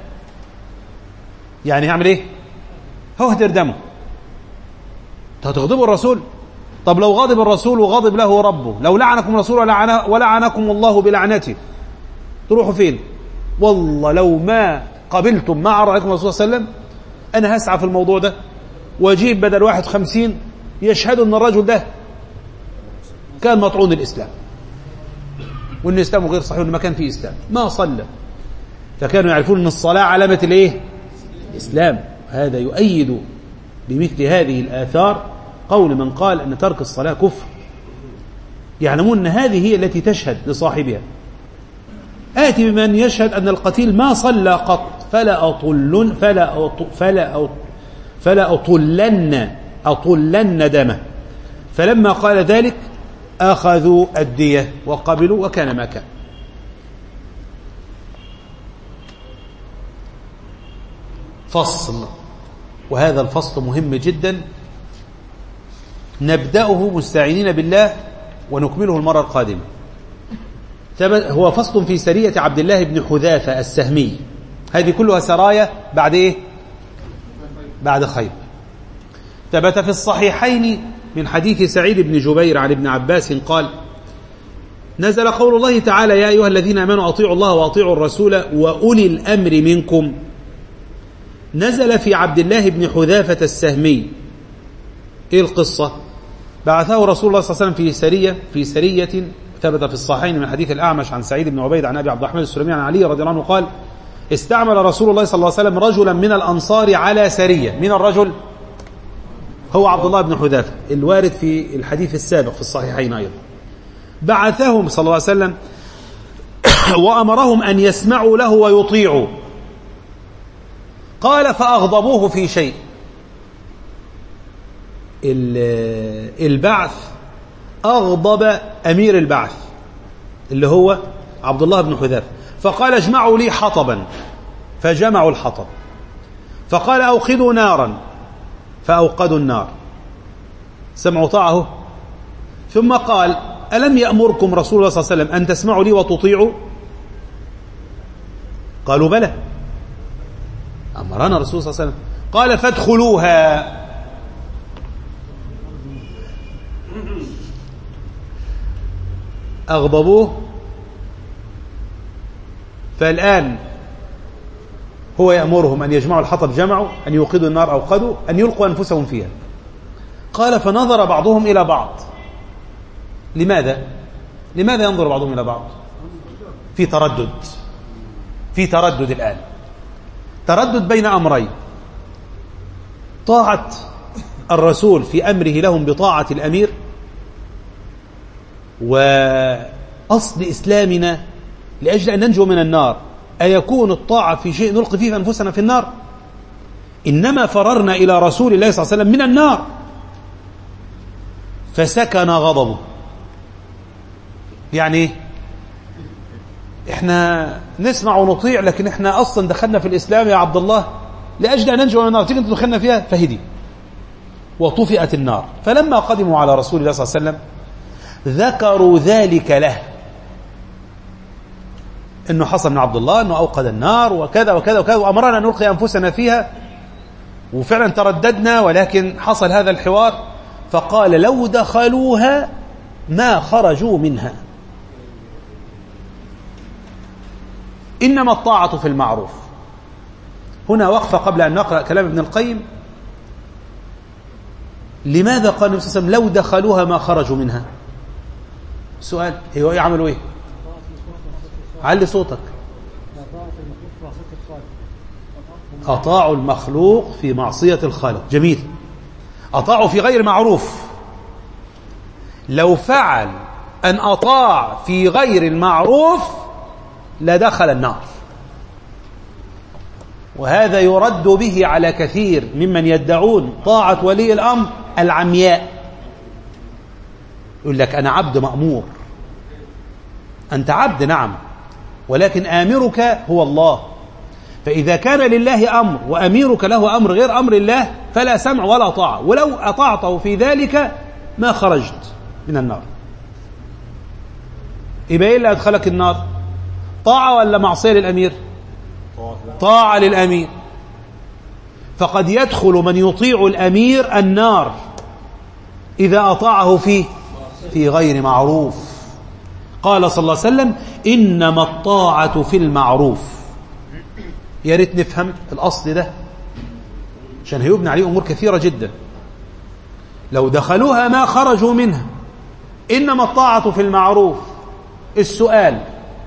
يعني هعمل إيه؟ هو هدر دمه. هتغضبوا الرسول؟ طب لو غضب الرسول وغضب له ربه، لو لعنكم الرسول ولعن ولعنكم الله بلعنته، تروحوا فين؟ والله لو ما قبلتم ما عرض عليكم الرسول صلى الله عليه وسلم أنا هسعى في الموضوع ده وأجيب بدل واحد خمسين يشهدوا أن الرجل ده كان مطعون الإسلام وأن إسلامه غير صحيح وأن ما كان فيه إسلام، ما صلى. فكانوا يعرفون أن الصلاة علامة الإيه؟ الإسلام. هذا يؤيد بمثل هذه الآثار قول من قال أن ترك الصلاة كفر. يعلمون أن هذه هي التي تشهد لصاحبها. آتي بمن يشهد أن القتيل ما صلى قط فلا أطلن فلا أط فلا أط فلا أطلن أطلن دمه. فلما قال ذلك أخذوا الدية وقبلوا وكان ما كان. فصل، وهذا الفصل مهم جدا نبدأه مستعينين بالله ونكمله المرة القادمة. هو فصل في سرية عبد الله بن حذافة السهمي. هذه كلها سرايا بعد إيه؟ بعد خيبر. ثبت في الصحيحين من حديث سعيد بن جبير عن ابن عباس قال: نزل قول الله تعالى: يا أيها الذين آمنوا أطيعوا الله وأطيعوا الرسول وأولي الأمر منكم. نزل في عبد الله بن حذافة السهمي. إيه القصة؟ بعثه رسول الله صلى الله عليه وسلم في سرية في سرية ثبت في الصحيحين من حديث الأعمش عن سعيد بن عبيد عن أبي عبد الرحمن السلمي عن علي رضي الله عنه قال: استعمل رسول الله صلى الله عليه وسلم رجلا من الأنصار على سرية. من الرجل؟ هو عبد الله بن حذافة الوارد في الحديث السابق في الصحيحين أيضا. بعثهم صلى الله عليه وسلم وأمرهم أن يسمعوا له ويطيعوا. قال: فأغضبوه في شيء. البعث أغضب أمير البعث اللي هو عبد الله بن حذافة، فقال: اجمعوا لي حطبا، فجمعوا الحطب. فقال: أوقدوا نارا، فأوقدوا النار. سمعوا طاعه. ثم قال: ألم يأمركم رسول الله صلى الله عليه وسلم أن تسمعوا لي وتطيعوا؟ قالوا: بلى، أمرنا الرسول صلى الله عليه وسلم. قال: فادخلوها. أغضبوه. فالآن هو يأمرهم أن يجمعوا الحطب جمعوا، أن يوقدوا النار أوقدوا، أن يلقوا أنفسهم فيها. قال: فنظر بعضهم إلى بعض. لماذا؟ لماذا ينظر بعضهم إلى بعض؟ في تردد في تردد الآن تردد بين أمرين: طاعة الرسول في أمره لهم بطاعة الأمير، وأصل إسلامنا لأجل أن ننجو من النار أيكون الطاعة في شيء نلقي فيه أنفسنا في النار؟ إنما فررنا إلى رسول الله صلى الله عليه وسلم من النار. فسكن غضبه. يعني إحنا نسمع ونطيع، لكن إحنا أصلا دخلنا في الإسلام يا عبد الله لأجل أن ننجو من النار، تيجي أنت دخلنا فيها. فهدي وطفئت النار. فلما قدموا على رسول الله صلى الله عليه وسلم ذكروا ذلك له، انه حصل من عبد الله انه اوقد النار وكذا وكذا وكذا وامرنا ان نلقي انفسنا فيها، وفعلا ترددنا ولكن حصل هذا الحوار. فقال: لو دخلوها ما خرجوا منها. انما الطاعة في المعروف. هنا وقفة قبل ان نقرأ كلام ابن القيم. لماذا قال النبي صلى الله عليه وسلم: لو دخلوها ما خرجوا منها؟ سؤال: هو يعملوا ايه؟ علي صوتك. أطاعوا المخلوق في معصية الخالق. جميل. أطاعوا في غير معروف. لو فعل أن أطاع في غير المعروف لدخل النار. وهذا يرد به على كثير ممن يدعون طاعة ولي الأمر العمياء. يقول لك: أنا عبد مأمور. أنت عبد، نعم، ولكن آمرك هو الله. فإذا كان لله أمر وأميرك له أمر غير أمر الله فلا سمع ولا طاعة، ولو أطعته في ذلك ما خرجت من النار. يبقى إيه اللي أدخلك النار؟ طاعة ولا معصية للأمير؟ طاعة للأمير. فقد يدخل من يطيع الأمير النار إذا أطاعه فيه في غير معروف. قال صلى الله عليه وسلم: إنما الطاعة في المعروف. يا ريت نفهم الأصل ده عشان هيبنى عليه أمور كثيرة جدا. لو دخلوها ما خرجوا منها. إنما الطاعة في المعروف. السؤال: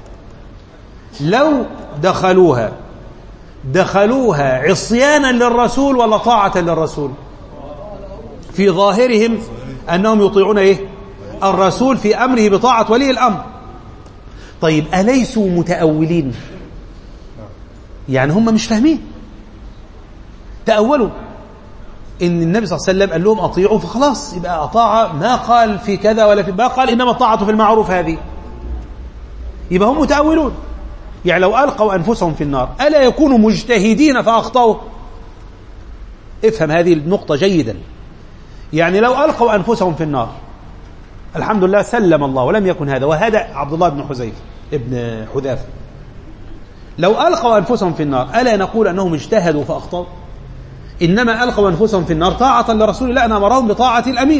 لو دخلوها دخلوها عصيانا للرسول ولا طاعة للرسول؟ في ظاهرهم أنهم يطيعون إيه؟ الرسول في أمره بطاعة ولي الأمر. طيب أليسوا متأولين؟ يعني هم مش فاهمين، تأولوا إن النبي صلى الله عليه وسلم قال لهم أطيعوا فخلاص يبقى أطاع، ما قال في كذا ولا في ما قال إنما الطاعة في المعروف. هذه يبقى هم متأولون. يعني لو ألقوا أنفسهم في النار ألا يكونوا مجتهدين فأخطأوا؟ افهم هذه النقطة جيدا. يعني لو ألقوا أنفسهم في النار الحمد لله سلم الله ولم يكن هذا، وهذا عبد الله بن حذيفة ابن حذافة، لو ألقوا أنفسهم في النار ألا نقول أنهم اجتهدوا فأخطأوا؟ إنما ألقوا أنفسهم في النار طاعة لرسول الله، أنا أمرهم بطاعة الأمير.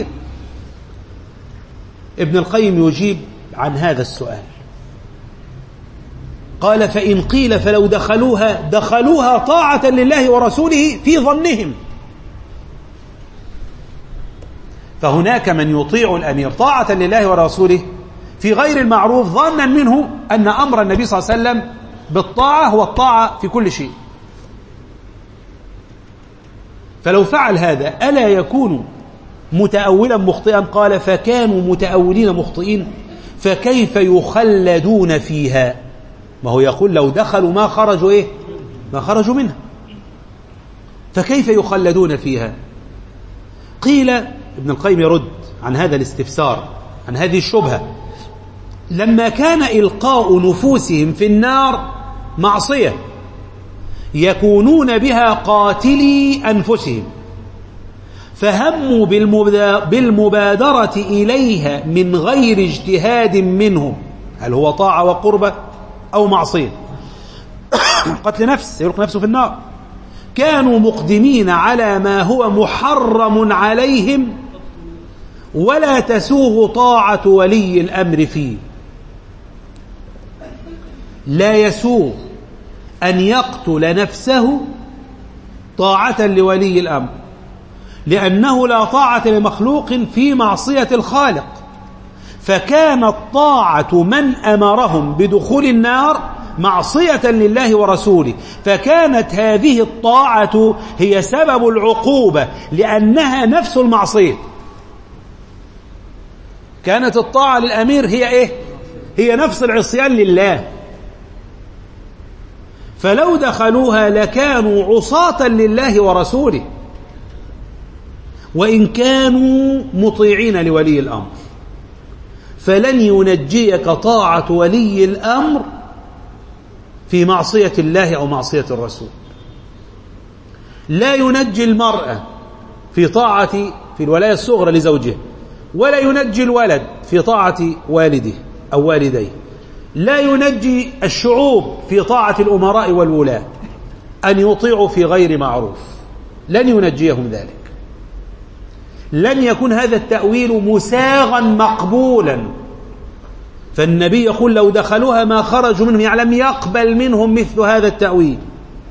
ابن القيم يجيب عن هذا السؤال قال: فإن قيل فلو دخلوها دخلوها طاعة لله ورسوله في ظنهم. فهناك من يطيع الأمير طاعة لله ورسوله في غير المعروف ظنا منه أن أمر النبي صلى الله عليه وسلم بالطاعة هو الطاعة في كل شيء. فلو فعل هذا ألا يكون متأولا مخطئا؟ قال: فكانوا متأولين مخطئين فكيف يخلدون فيها؟ ما هو يقول لو دخلوا ما خرجوا إيه؟ ما خرجوا منها، فكيف يخلدون فيها؟ قيل ابن القيم يرد عن هذا الاستفسار، عن هذه الشبهة: لما كان إلقاء نفوسهم في النار معصية يكونون بها قاتلي أنفسهم، فهموا بالمبادرة إليها من غير اجتهاد منهم، هل هو طاعة وقربة أو معصية؟ قتل نفس، يلقي نفسه في النار. كانوا مقدمين على ما هو محرم عليهم ولا تسوغ طاعة ولي الأمر فيه. لا يسوغ أن يقتل نفسه طاعة لولي الأمر، لأنه لا طاعة لمخلوق في معصية الخالق. فكانت طاعة من أمرهم بدخول النار معصية لله ورسوله، فكانت هذه الطاعة هي سبب العقوبة لأنها نفس المعصية. كانت الطاعة للأمير هي إيه؟ هي نفس العصيان لله. فلو دخلوها لكانوا عصاة لله ورسوله وإن كانوا مطيعين لولي الأمر. فلن ينجيك طاعة ولي الأمر في معصية الله أو معصية الرسول. لا ينجي المرأة في طاعة في الولاية الصغرى لزوجه، ولا ينجي الولد في طاعة والده أو والديه. لا ينجي الشعوب في طاعة الأمراء والولاة أن يطيعوا في غير معروف، لن ينجيهم ذلك. لن يكون هذا التأويل مساغا مقبولا. فالنبي يقول لو دخلوها ما خرجوا منهم، يعني لم يقبل منهم مثل هذا التأويل.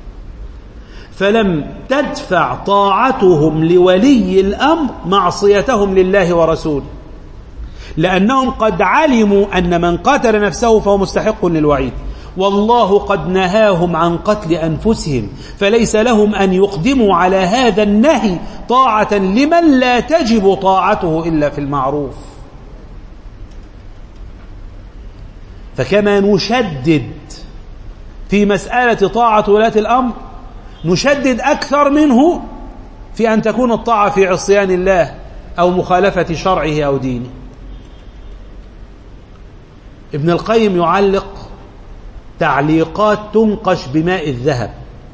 فلم تدفع طاعتهم لولي الأمر معصيتهم لله ورسوله، لأنهم قد علموا أن من قتل نفسه فهو مستحق للوعيد، والله قد نهاهم عن قتل أنفسهم، فليس لهم أن يقدموا على هذا النهي طاعة لمن لا تجب طاعته إلا في المعروف. فكما نشدد في مسألة طاعة ولاة الأمر نشدد أكثر منه في أن تكون الطاعة في عصيان الله أو مخالفة شرعه أو دينه. ابن القيم يعلق تعليقات تنقش بماء الذهب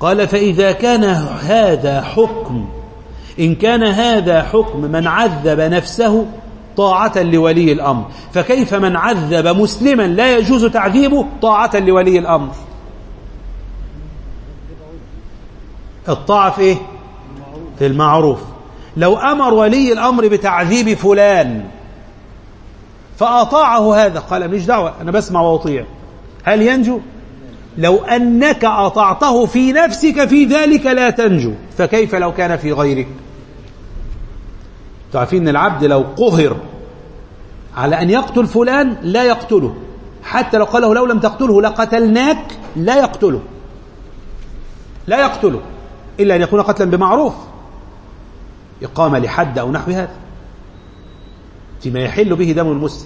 قال فإذا كان هذا حكم إن كان هذا حكم من عذب نفسه طاعة لولي الأمر، فكيف من عذب مسلما لا يجوز تعذيبه طاعة لولي الأمر؟ الطاعة في إيه؟ في المعروف. لو أمر ولي الأمر بتعذيب فلان فأطاعه هذا، قال مش دعوة أنا بسمع وأطيع، هل ينجو؟ لو أنك أطعته في نفسك في ذلك لا تنجو، فكيف لو كان في غيرك؟ تعرفين أن العبد لو قهر على أن يقتل فلان لا يقتله، حتى لو قاله لو لم تقتله لقتلناك لا يقتله، لا يقتله إلا أن يكون قتلا بمعروف، إقامة لحد أو نحو هذا فيما يحل به دم المسلم.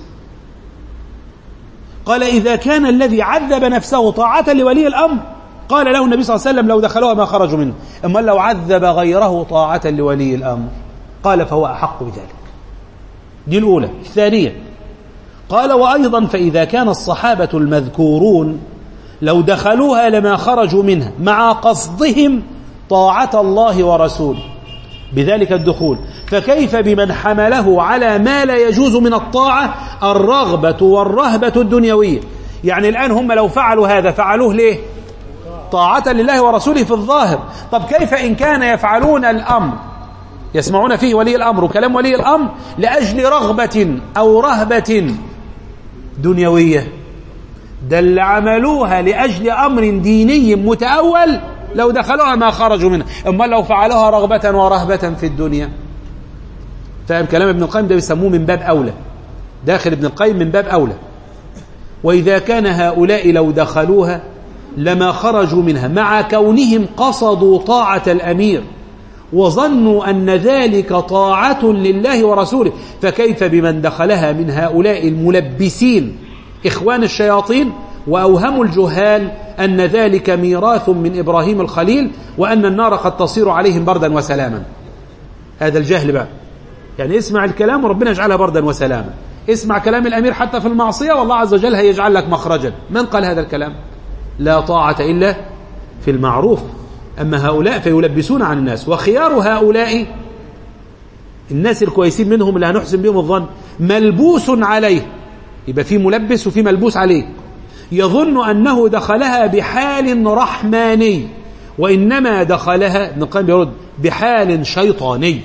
قال إذا كان الذي عذب نفسه طاعة لولي الأمر، قال له النبي صلى الله عليه وسلم لو دخلوها ما خرجوا منه، أما لو عذب غيره طاعة لولي الأمر قال فهو أحق بذلك. دي الأولى. الثانية قال وأيضا فإذا كان الصحابة المذكورون لو دخلوها لما خرجوا منها مع قصدهم طاعة الله ورسوله بذلك الدخول، فكيف بمن حمله على ما لا يجوز من الطاعة الرغبة والرهبة الدنيوية؟ يعني الآن هم لو فعلوا هذا فعلوه ليه؟ طاعة لله ورسوله في الظاهر. طب كيف إن كان يفعلون الأمر يسمعون فيه ولي الأمر وكلام ولي الأمر لأجل رغبة أو رهبة دنيوية؟ ده اللي عملوها لأجل أمر ديني متأول لو دخلوها ما خرجوا منها، أما لو فعلوها رغبة ورهبة في الدنيا. فاهم كلام ابن القيم؟ ده بيسموه من باب أولى، داخل ابن القيم من باب أولى. وإذا كان هؤلاء لو دخلوها لما خرجوا منها مع كونهم قصدوا طاعة الأمير وظنوا أن ذلك طاعة لله ورسوله، فكيف بمن دخلها من هؤلاء الملبسين إخوان الشياطين وأوهموا الجهال أن ذلك ميراث من إبراهيم الخليل وأن النار قد تصير عليهم بردا وسلاما. هذا الجهل بقى، يعني اسمع الكلام وربنا يجعلها بردا وسلاما، اسمع كلام الأمير حتى في المعصية والله عز وجل هيجعل لك مخرجا. من قال هذا الكلام؟ لا طاعة إلا في المعروف. أما هؤلاء فيلبسون عن الناس. وخيار هؤلاء الناس الكويسين منهم اللي هنحسن بهم الظن ملبوس عليه، يبقى في ملبس وفي ملبوس عليه، يظن أنه دخلها بحال رحماني وإنما دخلها ابن القيم بيرد بحال شيطاني.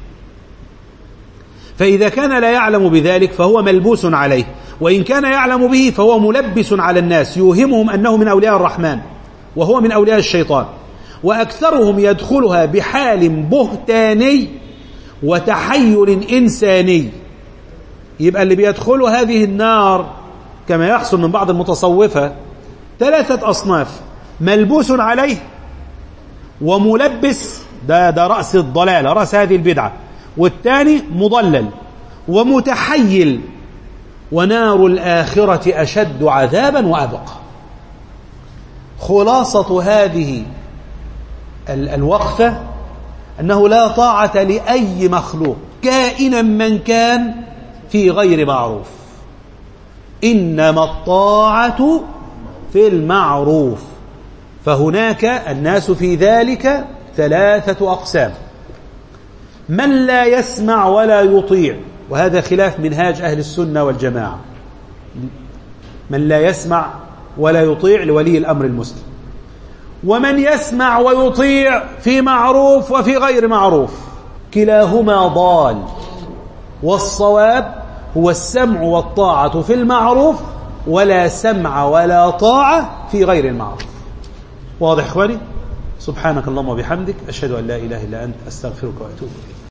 فإذا كان لا يعلم بذلك فهو ملبوس عليه، وإن كان يعلم به فهو ملبس على الناس يوهمهم أنه من أولياء الرحمن وهو من أولياء الشيطان. وأكثرهم يدخلها بحال بهتاني وتحيل إنساني. يبقى اللي بيدخل هذه النار كما يحصل من بعض المتصوفة ثلاثة أصناف: ملبوس عليه، وملبس ده, ده رأس الضلال، رأس هذه البدعة، والثاني مضلل، ومتحيل. ونار الآخرة أشد عذابا وأبقى. خلاصة هذه الوقفة أنه لا طاعة لأي مخلوق كائنا من كان في غير معروف، إنما الطاعة في المعروف. فهناك الناس في ذلك ثلاثة أقسام: من لا يسمع ولا يطيع، وهذا خلاف منهاج أهل السنة والجماعة، من لا يسمع ولا يطيع لولي الأمر المسلم، ومن يسمع ويطيع في معروف وفي غير معروف، كلاهما ضال. والصواب هو السمع والطاعة في المعروف، ولا سمع ولا طاعة في غير المعروف. واضح إخواني؟ سبحانك اللهم وبحمدك، أشهد أن لا إله إلا أنت، أستغفرك وأتوب إليك.